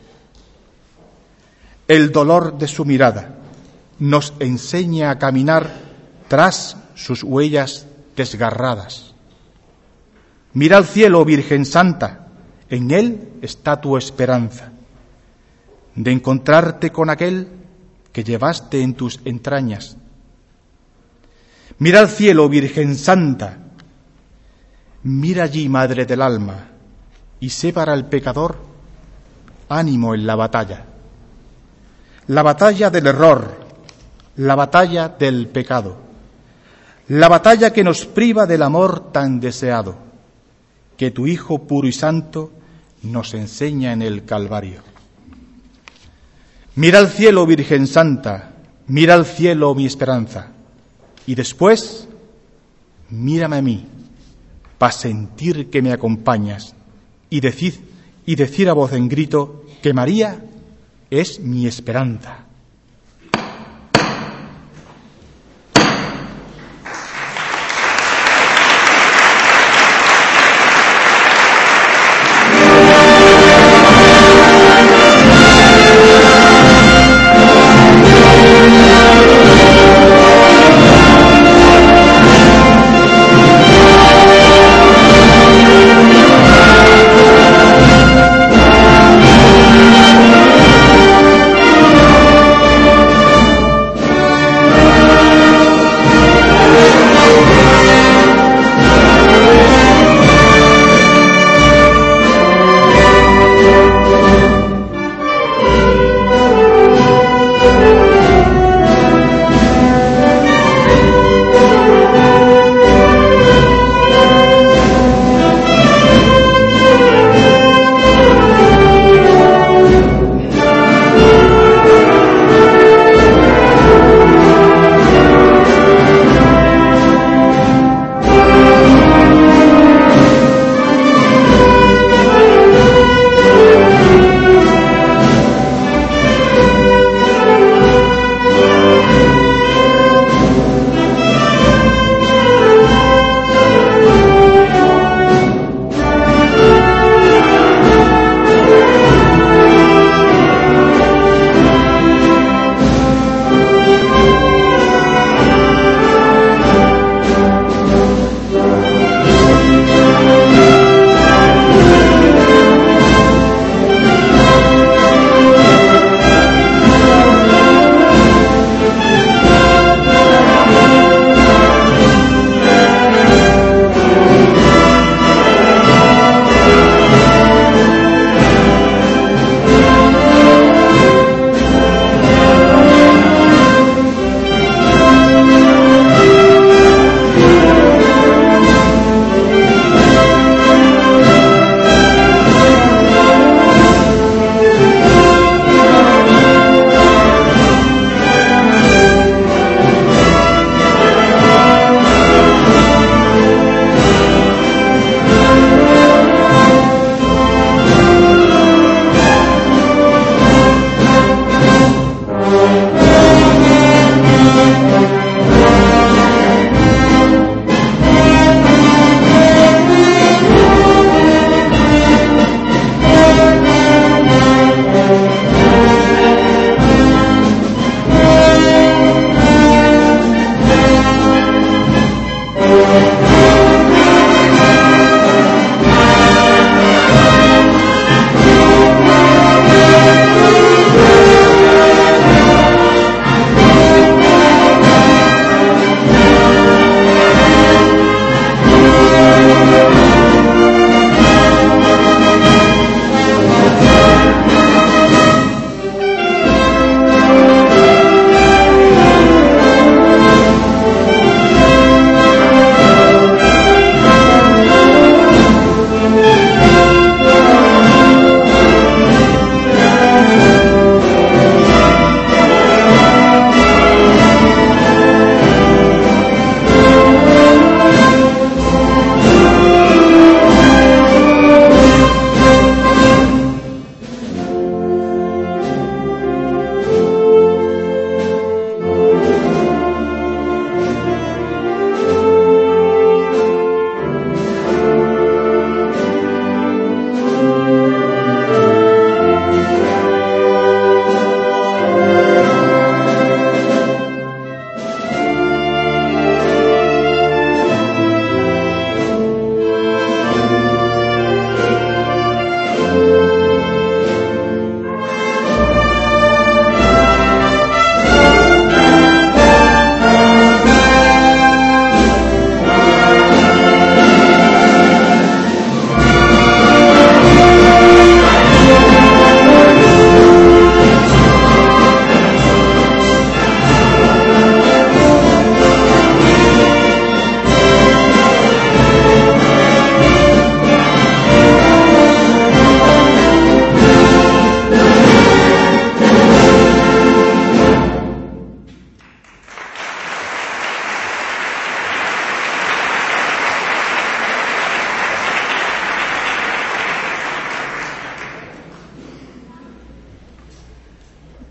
el dolor de su mirada, nos enseña a caminar tras sus huellas desgarradas. Mira al cielo, Virgen Santa, en él está tu esperanza, de encontrarte con aquel que llevaste en tus entrañas. Mira al cielo, Virgen Santa, mira allí, Madre del alma, y sé para el pecador ánimo en la batalla del error, la batalla del pecado, la batalla que nos priva del amor tan deseado, que tu Hijo puro y santo nos enseña en el Calvario. Mira al cielo, Virgen Santa, mira al cielo, mi esperanza, y después mírame a mí, para sentir que me acompañas, y decir a voz en grito que María es mi esperanza.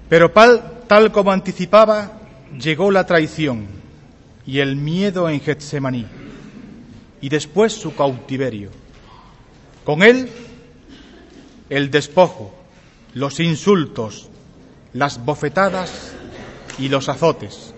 Pero tal como anticipaba, llegó la traición y el miedo en Getsemaní, y después su cautiverio. Con él, el despojo, los insultos, las bofetadas y los azotes.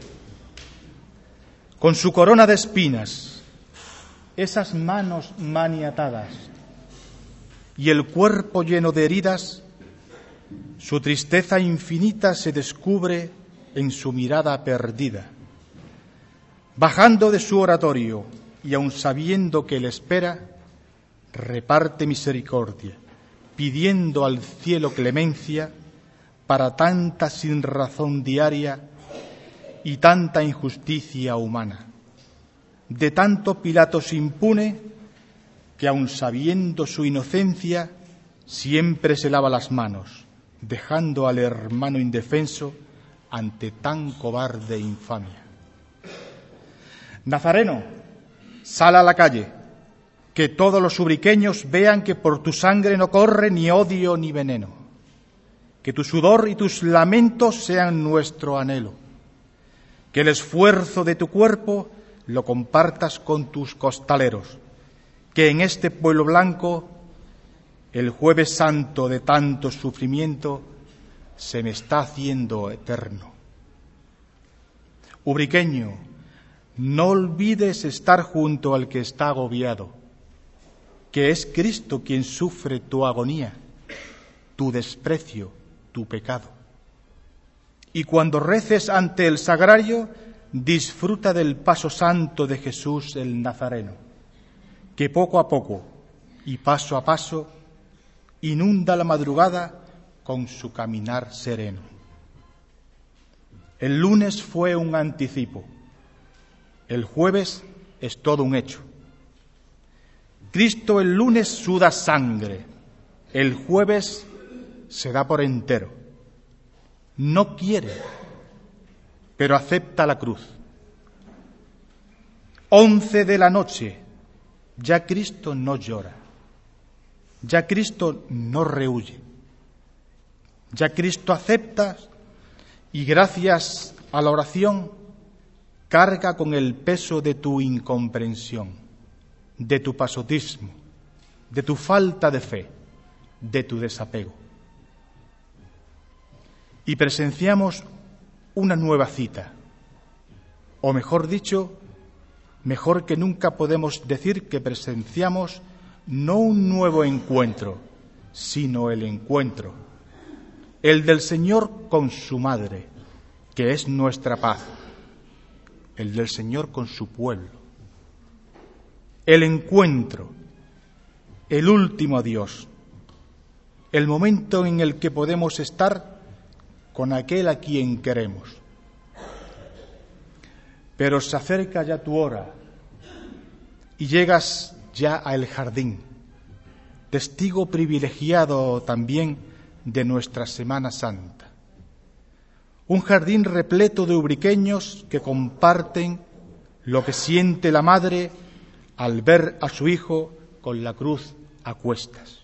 Con su corona de espinas, esas manos maniatadas y el cuerpo lleno de heridas, su tristeza infinita se descubre en su mirada perdida. Bajando de su oratorio y aun sabiendo que le espera, reparte misericordia, pidiendo al cielo clemencia para tanta sinrazón diaria y tanta injusticia humana. De tanto Pilato se impune que aun sabiendo su inocencia siempre se lava las manos, dejando al hermano indefenso ante tan cobarde infamia. Nazareno, sal a la calle, que todos los ubriqueños vean que por tu sangre no corre ni odio ni veneno, que tu sudor y tus lamentos sean nuestro anhelo, que el esfuerzo de tu cuerpo lo compartas con tus costaleros, que en este pueblo blanco el Jueves Santo de tanto sufrimiento se me está haciendo eterno. Ubriqueño, no olvides estar junto al que está agobiado, que es Cristo quien sufre tu agonía, tu desprecio, tu pecado. Y cuando reces ante el sagrario, disfruta del paso santo de Jesús el Nazareno, que poco a poco y paso a paso inunda la madrugada con su caminar sereno. El lunes fue un anticipo, el jueves es todo un hecho. Cristo el lunes suda sangre, el jueves se da por entero. No quiere, pero acepta la cruz. 11 de la noche, ya Cristo no llora, ya Cristo no rehúye, ya Cristo acepta y gracias a la oración carga con el peso de tu incomprensión, de tu pasotismo, de tu falta de fe, de tu desapego. Y presenciamos una nueva cita, o mejor dicho, mejor que nunca podemos decir que presenciamos no un nuevo encuentro, sino el encuentro, el del Señor con su madre, que es nuestra paz, el del Señor con su pueblo, el encuentro, el último adiós, el momento en el que podemos estar con aquel a quien queremos. Pero se acerca ya tu hora y llegas ya al jardín, testigo privilegiado también de nuestra Semana Santa. Un jardín repleto de ubriqueños que comparten lo que siente la madre al ver a su hijo con la cruz a cuestas.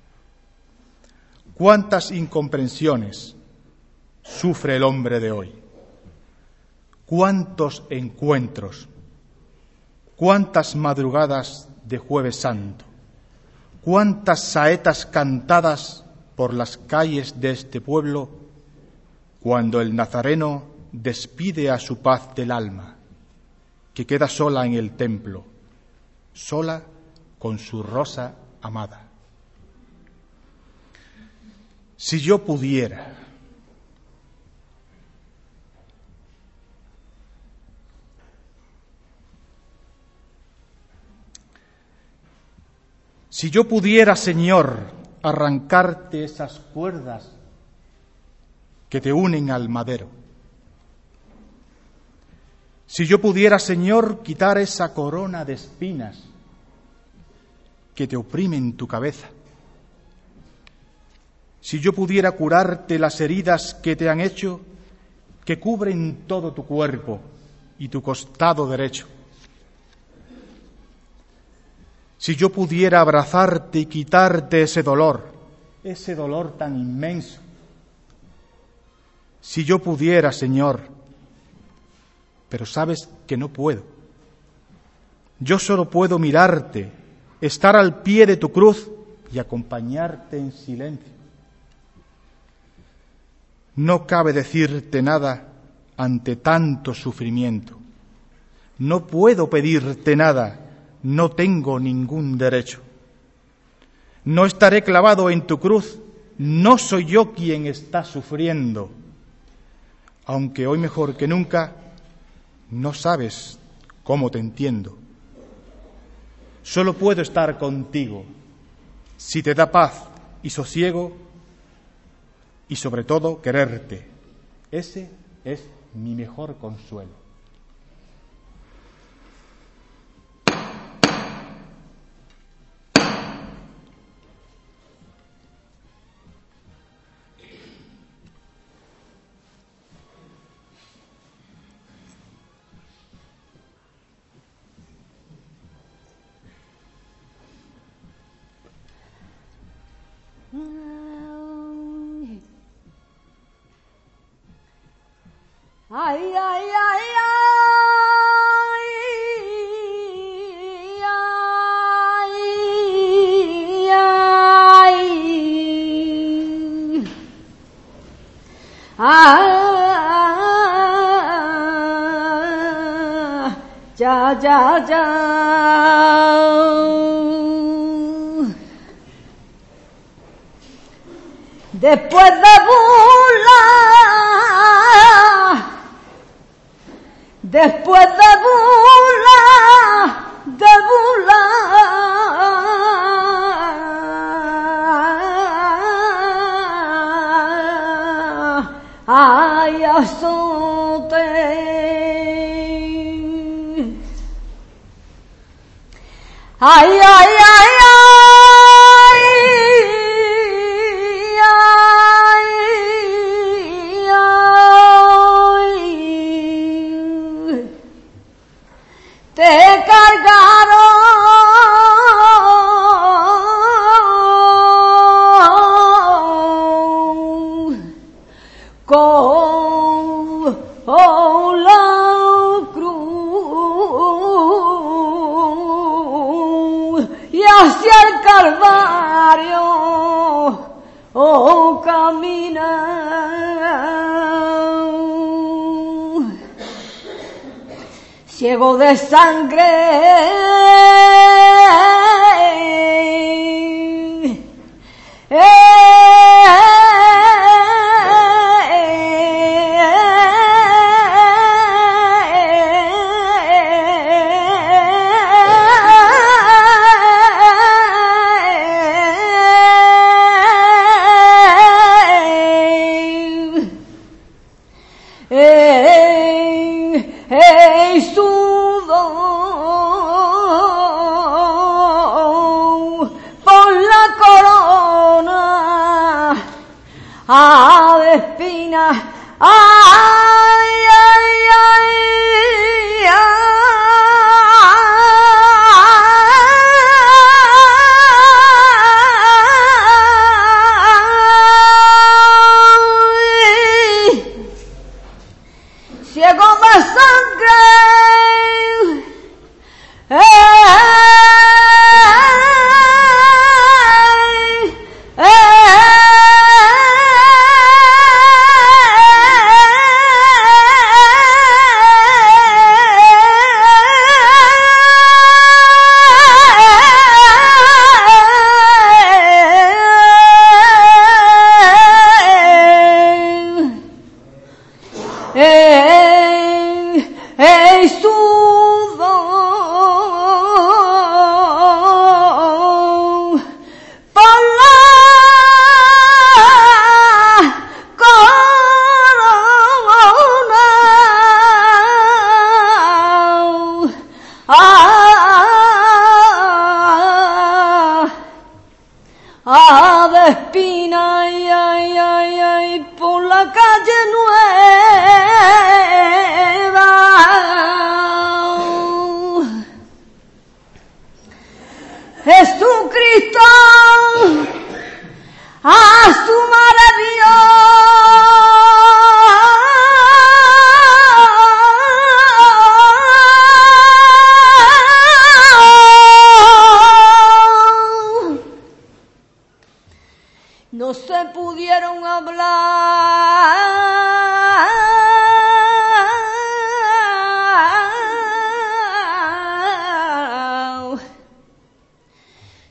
¿Cuántas incomprensiones sufre el hombre de hoy? ¿Cuántos encuentros? ¿Cuántas madrugadas de Jueves Santo? ¿Cuántas saetas cantadas por las calles de este pueblo cuando el nazareno despide a su paz del alma, que queda sola en el templo, sola con su rosa amada? Si yo pudiera, Señor, arrancarte esas cuerdas que te unen al madero. Si yo pudiera, Señor, quitar esa corona de espinas que te oprimen tu cabeza. Si yo pudiera curarte las heridas que te han hecho, que cubren todo tu cuerpo y tu costado derecho. Si yo pudiera abrazarte y quitarte ese dolor tan inmenso, Si yo pudiera, Señor, pero sabes que no puedo. Yo solo puedo mirarte, estar al pie de tu cruz y acompañarte en silencio. No cabe decirte nada ante tanto sufrimiento. No puedo pedirte nada, no tengo ningún derecho. No estaré clavado en tu cruz, no soy yo quien está sufriendo. Aunque hoy mejor que nunca, no sabes cómo te entiendo. Solo puedo estar contigo, si te da paz y sosiego, y sobre todo quererte. Ese es mi mejor consuelo. Ay, ay, ay, ay, ya, ya, ya. Después de burlar, después de burlar, ay, azote. Ay, ay, ay, te cargaron con la cruz y hacia el Calvario caminan. Ciego de sangre, de espinas, ay, ay, ay, ay, ciego de sangre, de espina, ay, ay, ay, ay, por la calle Nueva. Jesucristo, a su madre Dios.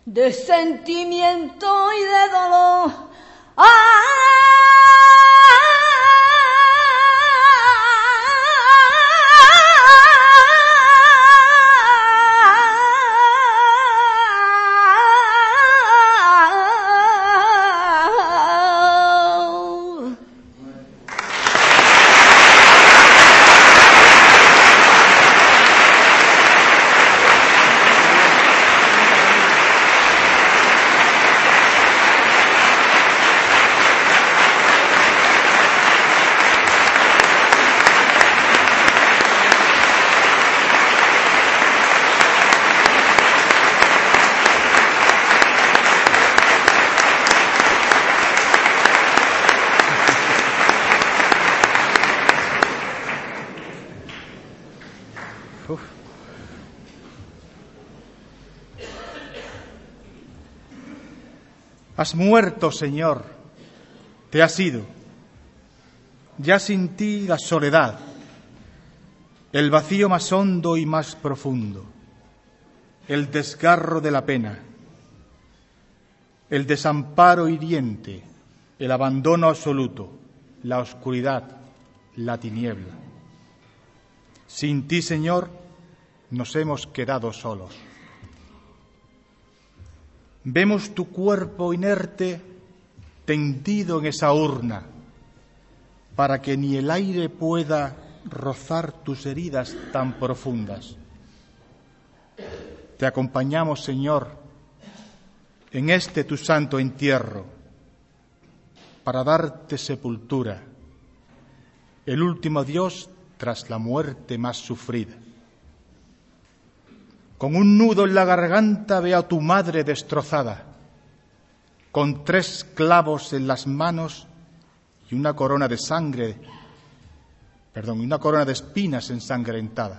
de sentimiento y de dolor. Has muerto, Señor, te has ido. Ya sin ti la soledad, el vacío más hondo y más profundo, el desgarro de la pena, el desamparo hiriente, el abandono absoluto, la oscuridad, la tiniebla. Sin ti, Señor, nos hemos quedado solos. Vemos tu cuerpo inerte tendido en esa urna, para que ni el aire pueda rozar tus heridas tan profundas. Te acompañamos, Señor, en este tu santo entierro, para darte sepultura, el último adiós tras la muerte más sufrida. Con un nudo en la garganta veo a tu madre destrozada, con 3 clavos en las manos y una corona de espinas ensangrentada.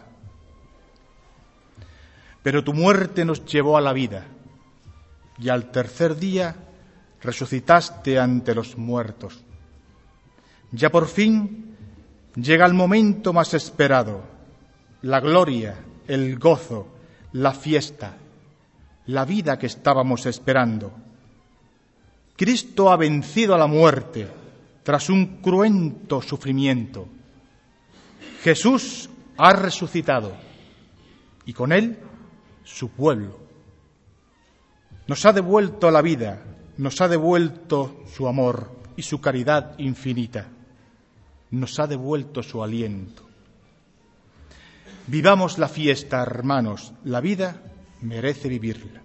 Pero tu muerte nos llevó a la vida, y al tercer día resucitaste ante los muertos. Ya por fin llega el momento más esperado, la gloria, el gozo, la fiesta, la vida que estábamos esperando. Cristo ha vencido a la muerte tras un cruento sufrimiento. Jesús ha resucitado y con él su pueblo. Nos ha devuelto la vida, nos ha devuelto su amor y su caridad infinita. Nos ha devuelto su aliento. Vivamos la fiesta, hermanos, la vida merece vivirla.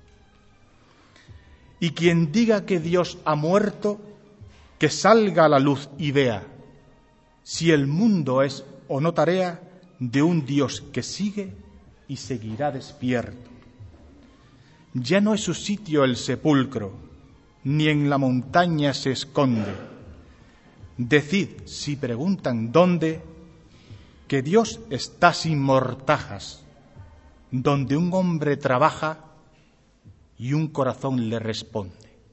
Y quien diga que Dios ha muerto, que salga a la luz y vea si el mundo es o no tarea de un Dios que sigue y seguirá despierto. Ya no es su sitio el sepulcro, ni en la montaña se esconde. Decid, si preguntan dónde, que Dios está sin mortajas, donde un hombre trabaja y un corazón le responde.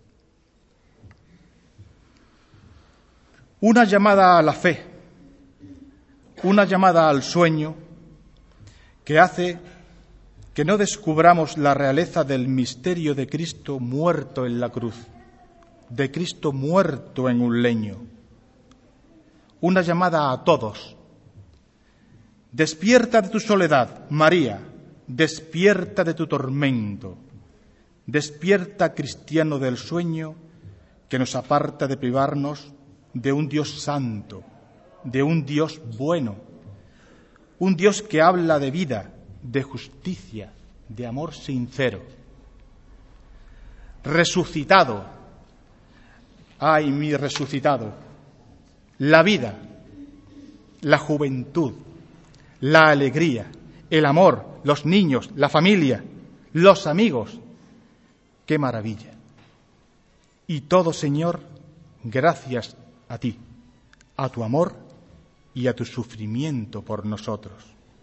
Una llamada a la fe, una llamada al sueño que hace que no descubramos la realeza del misterio de Cristo muerto en la cruz, de Cristo muerto en un leño. Una llamada a todos. Despierta de tu soledad, María, despierta de tu tormento, despierta, cristiano del sueño, que nos aparta de privarnos de un Dios santo, de un Dios bueno, un Dios que habla de vida, de justicia, de amor sincero. Resucitado, ay, mi resucitado, la vida, la juventud, la alegría, el amor, los niños, la familia, los amigos. ¡Qué maravilla! Y todo, Señor, gracias a ti, a tu amor y a tu sufrimiento por nosotros.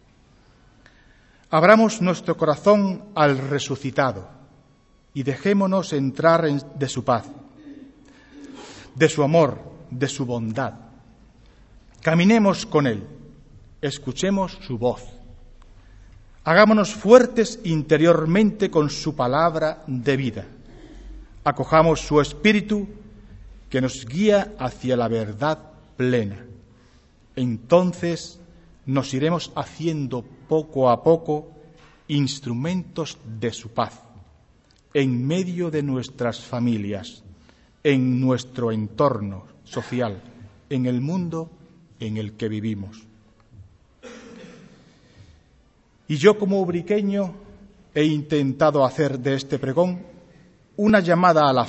Abramos nuestro corazón al resucitado y dejémonos entrar de su paz, de su amor, de su bondad. Caminemos con él. Escuchemos su voz. Hagámonos fuertes interiormente con su palabra de vida. Acojamos su espíritu que nos guía hacia la verdad plena. Entonces nos iremos haciendo poco a poco instrumentos de su paz en medio de nuestras familias, en nuestro entorno social, en el mundo en el que vivimos. Y yo, como ubriqueño, he intentado hacer de este pregón una llamada a la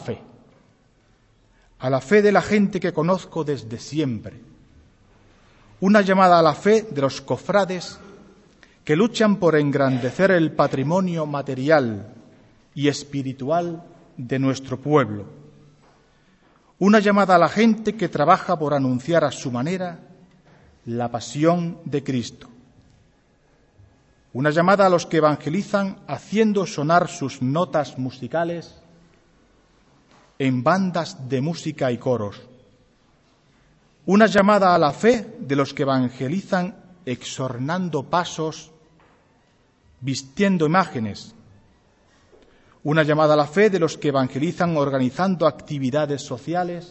fe de la gente que conozco desde siempre, una llamada a la fe de los cofrades que luchan por engrandecer el patrimonio material y espiritual de nuestro pueblo, una llamada a la gente que trabaja por anunciar a su manera la pasión de Cristo, una llamada a los que evangelizan haciendo sonar sus notas musicales en bandas de música y coros, una llamada a la fe de los que evangelizan exornando pasos, vistiendo imágenes, una llamada a la fe de los que evangelizan organizando actividades sociales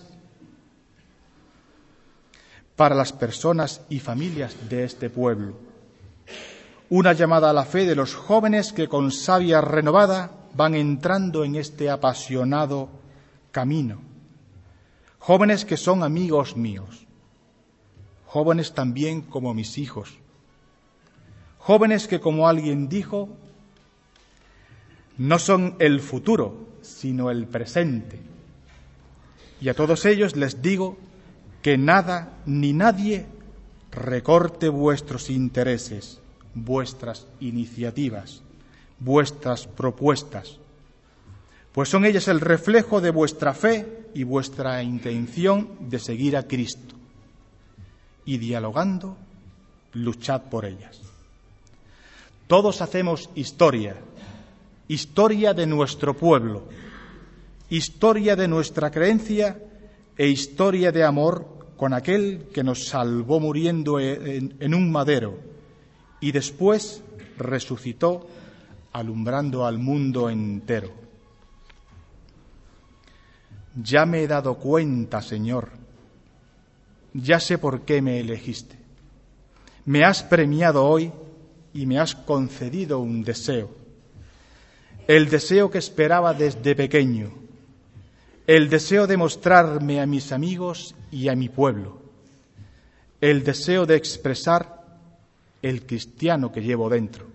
para las personas y familias de este pueblo, una llamada a la fe de los jóvenes que con savia renovada van entrando en este apasionado camino, jóvenes que son amigos míos, jóvenes también como mis hijos, jóvenes que, como alguien dijo, no son el futuro, sino el presente. Y a todos ellos les digo que nada ni nadie recorte vuestros intereses, vuestras iniciativas, vuestras propuestas, pues son ellas el reflejo de vuestra fe y vuestra intención de seguir a Cristo. Y dialogando, luchad por ellas. Todos hacemos historia, historia de nuestro pueblo, historia de nuestra creencia e historia de amor con aquel que nos salvó muriendo en un madero y después resucitó alumbrando al mundo entero. Ya me he dado cuenta, Señor, ya sé por qué me elegiste. Me has premiado hoy y me has concedido un deseo, el deseo que esperaba desde pequeño, el deseo de mostrarme a mis amigos y a mi pueblo, el deseo de expresar el cristiano que llevo dentro.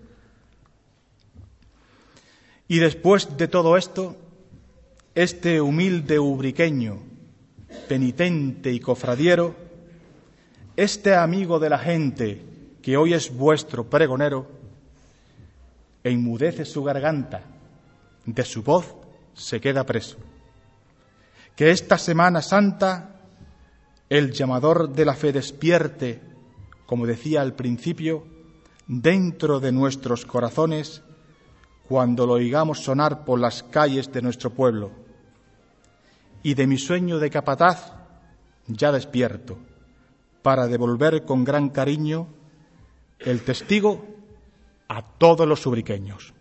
Y después de todo esto, este humilde ubriqueño, penitente y cofradiero, este amigo de la gente que hoy es vuestro pregonero, enmudece su garganta, de su voz se queda preso. Que esta Semana Santa el llamador de la fe despierte, como decía al principio, dentro de nuestros corazones cuando lo oigamos sonar por las calles de nuestro pueblo. Y de mi sueño de capataz ya despierto, para devolver con gran cariño el testigo a todos los ubriqueños.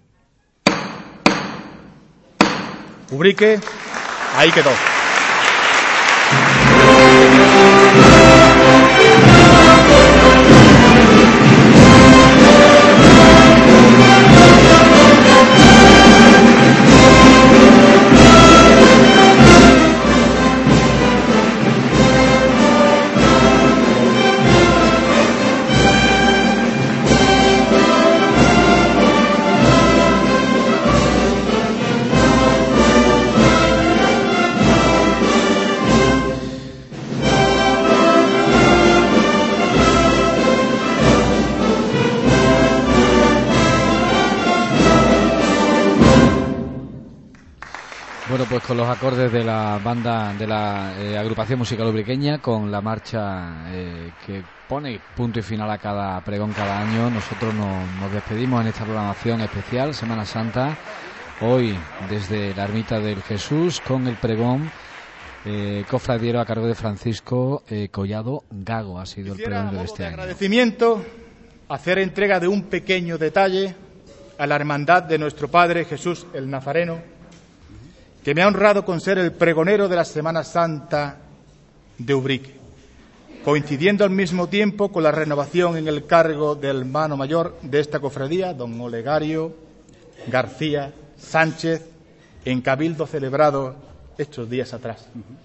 Ubrique, ahí quedó. Pues con los acordes de la banda de la agrupación musical ubriqueña, con la marcha que pone punto y final a cada pregón cada año, nosotros nos despedimos en esta programación especial Semana Santa, hoy desde la Ermita del Jesús con el pregón cofradiero a cargo de Francisco Collado Gago. Ha sido el pregón de este año. Agradecimiento, hacer entrega de un pequeño detalle a la hermandad de nuestro Padre Jesús el Nazareno, que me ha honrado con ser el pregonero de la Semana Santa de Ubrique, coincidiendo al mismo tiempo con la renovación en el cargo del hermano mayor de esta cofradía, don Olegario García Sánchez, en cabildo celebrado estos días atrás.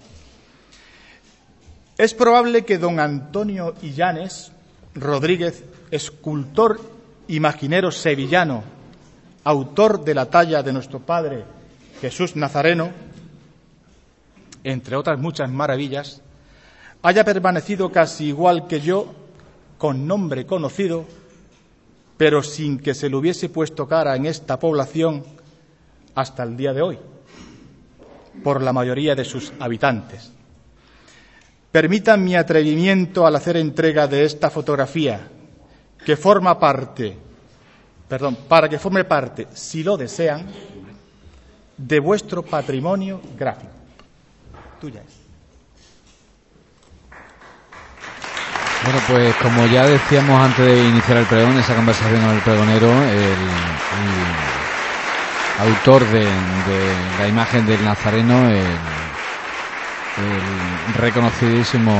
Es probable que don Antonio Illanes Rodríguez, escultor imaginero sevillano, autor de la talla de nuestro Padre Jesús Nazareno, entre otras muchas maravillas, haya permanecido casi igual que yo, con nombre conocido, pero sin que se le hubiese puesto cara en esta población hasta el día de hoy, por la mayoría de sus habitantes. Permitan mi atrevimiento al hacer entrega de esta fotografía, que forma parte, para que forme parte, si lo desean, de vuestro patrimonio gráfico. Tuya es. Bueno, pues como ya decíamos antes de iniciar el pregón, esa conversación con el pregonero, el autor de la imagen del Nazareno, el reconocidísimo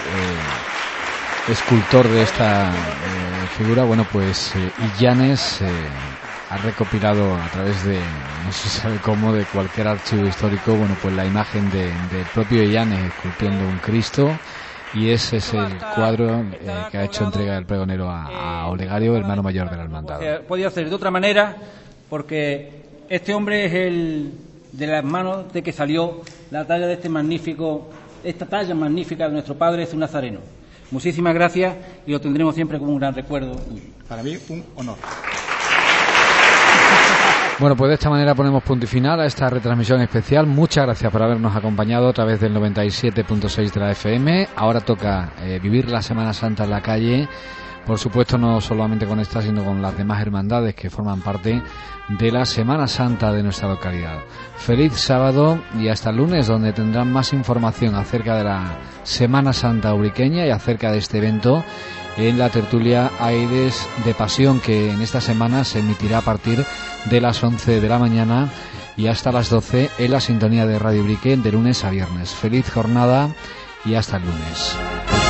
escultor de esta figura, bueno, pues Illanes ha recopilado a través de, no se sabe cómo, de cualquier archivo histórico, bueno, pues la imagen del propio Illanes esculpiendo un Cristo, y ese es el cuadro que ha hecho entrega del pregonero a Olegario, hermano mayor de la hermandad. Podía hacer de otra manera, porque este hombre es el de las manos de que salió la talla de esta talla magnífica de nuestro Padre Jesús Nazareno. Muchísimas gracias y lo tendremos siempre como un gran recuerdo. Para mí, un honor. Bueno, pues de esta manera ponemos punto y final a esta retransmisión especial. Muchas gracias por habernos acompañado a través del 97.6 de la FM. Ahora toca vivir la Semana Santa en la calle. Por supuesto, no solamente con esta, sino con las demás hermandades que forman parte de la Semana Santa de nuestra localidad. Feliz sábado y hasta el lunes, donde tendrán más información acerca de la Semana Santa ubriqueña y acerca de este evento en la tertulia Aires de Pasión, que en esta semana se emitirá a partir de las 11 de la mañana y hasta las 12 en la sintonía de Radio Ubrique de lunes a viernes. Feliz jornada y hasta el lunes.